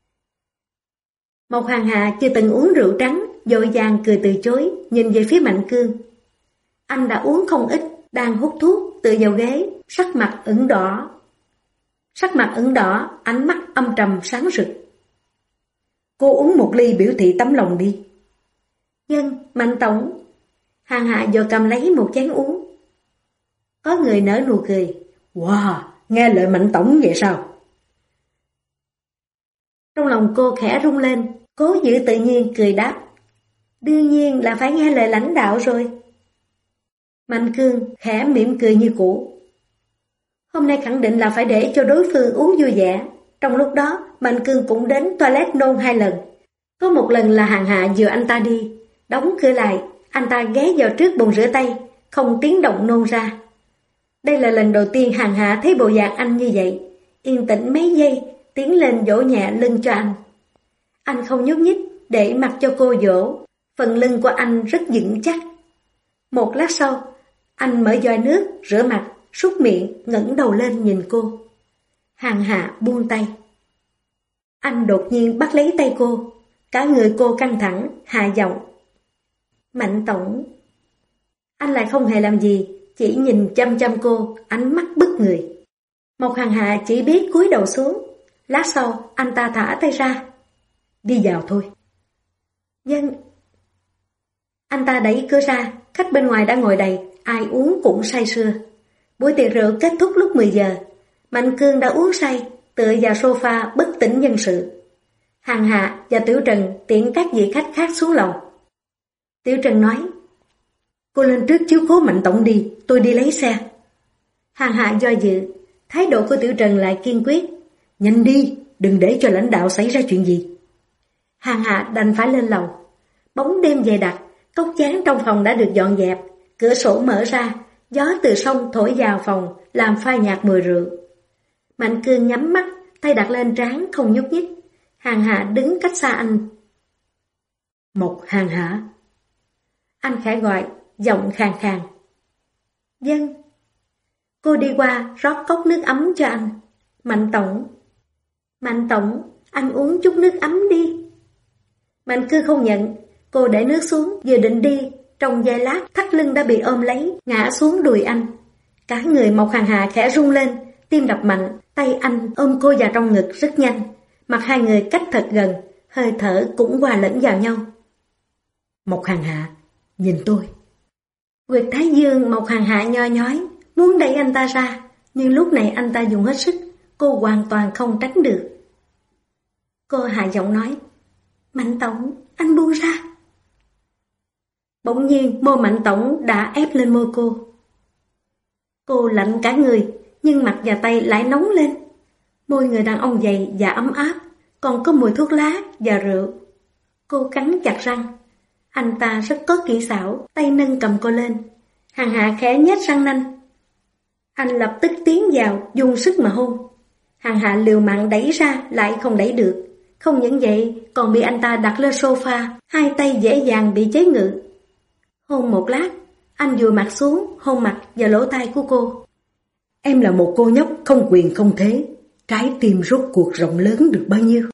Một Hàng Hạ chưa từng uống rượu trắng, vội vàng cười từ chối, nhìn về phía Mạnh Cương. Anh đã uống không ít, đang hút thuốc, tựa vào ghế, sắc mặt ửng đỏ. Ánh mắt âm trầm sáng rực. Cô uống một ly biểu thị tấm lòng đi. Vâng, Mạnh tổng. Hàng Hạ vừa cầm lấy một chén uống. Có người nở nụ cười. Wow, nghe lời Mạnh tổng vậy sao? Trong lòng cô khẽ rung lên, cố giữ tự nhiên cười đáp: Đương nhiên là phải nghe lời lãnh đạo rồi. Mạnh Cương khẽ mỉm cười như cũ. Hôm nay khẳng định là phải để cho đối phương uống vui vẻ. Trong lúc đó, Mạnh Cương cũng đến toilet nôn 2 lần. Có một lần là Hàng Hạ vừa anh ta đi, đóng cửa lại, anh ta ghé vào trước bồn rửa tay, không tiếng động nôn ra. Đây là lần đầu tiên Hàng Hạ thấy bộ dạng anh như vậy, yên tĩnh mấy giây, tiến lên vỗ nhẹ lưng cho anh. Anh không nhúc nhích, để mặc cho cô vỗ, phần lưng của anh rất vững chắc. Một lát sau, anh mở vòi nước, rửa mặt, súc miệng, ngẩng đầu lên nhìn cô. Hàng Hạ buông tay. Anh đột nhiên bắt lấy tay cô, cả người cô căng thẳng, hạ giọng: Mạnh tổng. Anh lại không hề làm gì, chỉ nhìn chăm chăm cô, ánh mắt bức người. Một Hàng Hạ chỉ biết cúi đầu xuống. Lát sau, anh ta thả tay ra. Đi vào thôi. Vâng. Anh ta đẩy cửa ra, khách bên ngoài đã ngồi đầy, ai uống cũng say sưa. Buổi tiệc rượu kết thúc lúc 10 giờ. Mạnh Cương đã uống say, tựa vào sofa bất tỉnh nhân sự. Hàng Hạ và Tiểu Trần tiễn các vị khách khác xuống lầu. Tiểu Trần nói: Cô lên trước chiếu cố Mạnh tổng đi, tôi đi lấy xe. Hàng Hạ do dự, thái độ của Tiểu Trần lại kiên quyết: Nhanh đi, đừng để cho lãnh đạo xảy ra chuyện gì. Hàng Hạ đành phải lên lầu. Bóng đêm dày đặc, cốc chén trong phòng đã được dọn dẹp, cửa sổ mở ra, gió từ sông thổi vào phòng, làm phai nhạt mùi rượu. Mạnh Cương nhắm mắt, tay đặt lên trán không nhúc nhích. Hàng Hạ đứng cách xa anh. Mộc Hàng Hạ. Anh khẽ gọi, giọng khàn khàn. Vâng. Cô đi qua rót cốc nước ấm cho anh. Mạnh Tổng, anh uống chút nước ấm đi. Mạnh Cương không nhận. Cô để nước xuống, vừa định đi. Trong giây lát, thắt lưng đã bị ôm lấy, ngã xuống đùi anh. Cả người Mộc Hàng Hạ khẽ rung lên, tim đập mạnh. Tay anh ôm cô vào trong ngực rất nhanh. Mặt hai người cách thật gần, hơi thở cũng hòa lẫn vào nhau. Mộc Hàng Hạ, nhìn tôi. Huyệt thái dương Mộc Hàng Hạ nho nhói, muốn đẩy anh ta ra, nhưng lúc này anh ta dùng hết sức, cô hoàn toàn không tránh được. Cô hạ giọng nói, Mạnh Tổng, anh buông ra. Bỗng nhiên môi Mạnh Tổng đã ép lên môi cô. Cô lạnh cả người, nhưng mặt và tay lại nóng lên. Môi người đàn ông dày và ấm áp, còn có mùi thuốc lá và rượu. Cô cắn chặt răng. Anh ta rất có kỹ xảo, tay nâng cầm cô lên. Hàng Hạ khẽ nhếch răng nanh. Anh lập tức tiến vào, dùng sức mà hôn. Hàng Hạ liều mạng đẩy ra, lại không đẩy được. Không những vậy, còn bị anh ta đặt lên sofa, hai tay dễ dàng bị chế ngự. Hôn một lát, anh vùi mặt xuống, hôn mặt và lỗ tai của cô. Em là một cô nhóc không quyền không thế, trái tim rốt cuộc rộng lớn được bao nhiêu?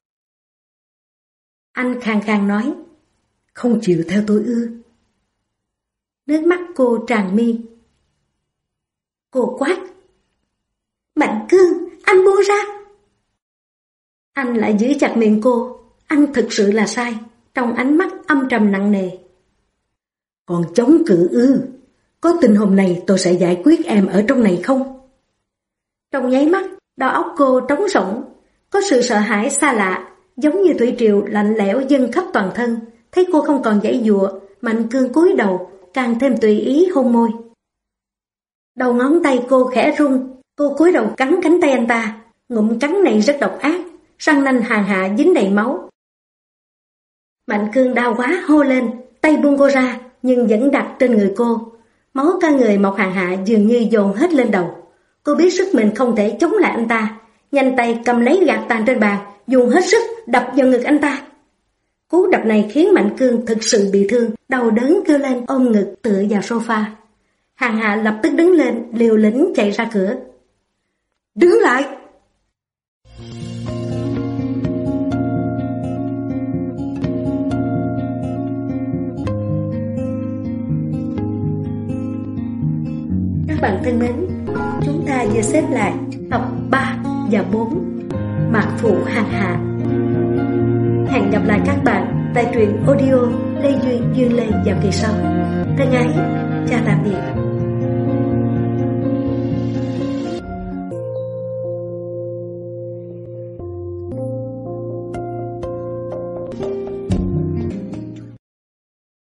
Anh khàn khàn nói, không chịu theo tôi ư? Nước mắt cô tràn mi. Cô quát, Mạnh Cương, anh buông ra. Anh lại giữ chặt miệng cô. Anh thực sự là sai. Trong ánh mắt âm trầm nặng nề. Còn chống cự ư? Có tin hôm nay tôi sẽ giải quyết em ở trong này không? Trong nháy mắt, đầu óc cô trống rỗng. Có sự sợ hãi xa lạ, giống như thủy triều lạnh lẽo dâng khắp toàn thân. Thấy cô không còn giãy giụa, Mạnh Cương cúi đầu, càng thêm tùy ý hôn môi. Đầu ngón tay cô khẽ rung, cô cúi đầu cắn cánh tay anh ta. Ngụm cắn này rất độc ác, răng nanh Hàng Hạ dính đầy máu. Mạnh Cương đau quá hô lên, tay buông cô ra, nhưng vẫn đặt trên người cô. Máu cả người Mộc Hàng Hạ dường như dồn hết lên đầu. Cô biết sức mình không thể chống lại anh ta, nhanh tay cầm lấy gạt tàn trên bàn, dùng hết sức đập vào ngực anh ta. Cú đập này khiến Mạnh Cương thực sự bị thương, đau đớn kêu lên ôm ngực tựa vào sofa. Hàng Hạ lập tức đứng lên, liều lĩnh chạy ra cửa. Đứng lại! Các bạn thân mến, chúng ta vừa xếp lại tập 3 và 4 Mạc Phụ Hàng Hạ. Hẹn gặp lại các bạn tại truyện audio Lê Duy Duyên Lê vào kỳ sau. Thân ái, chào tạm biệt.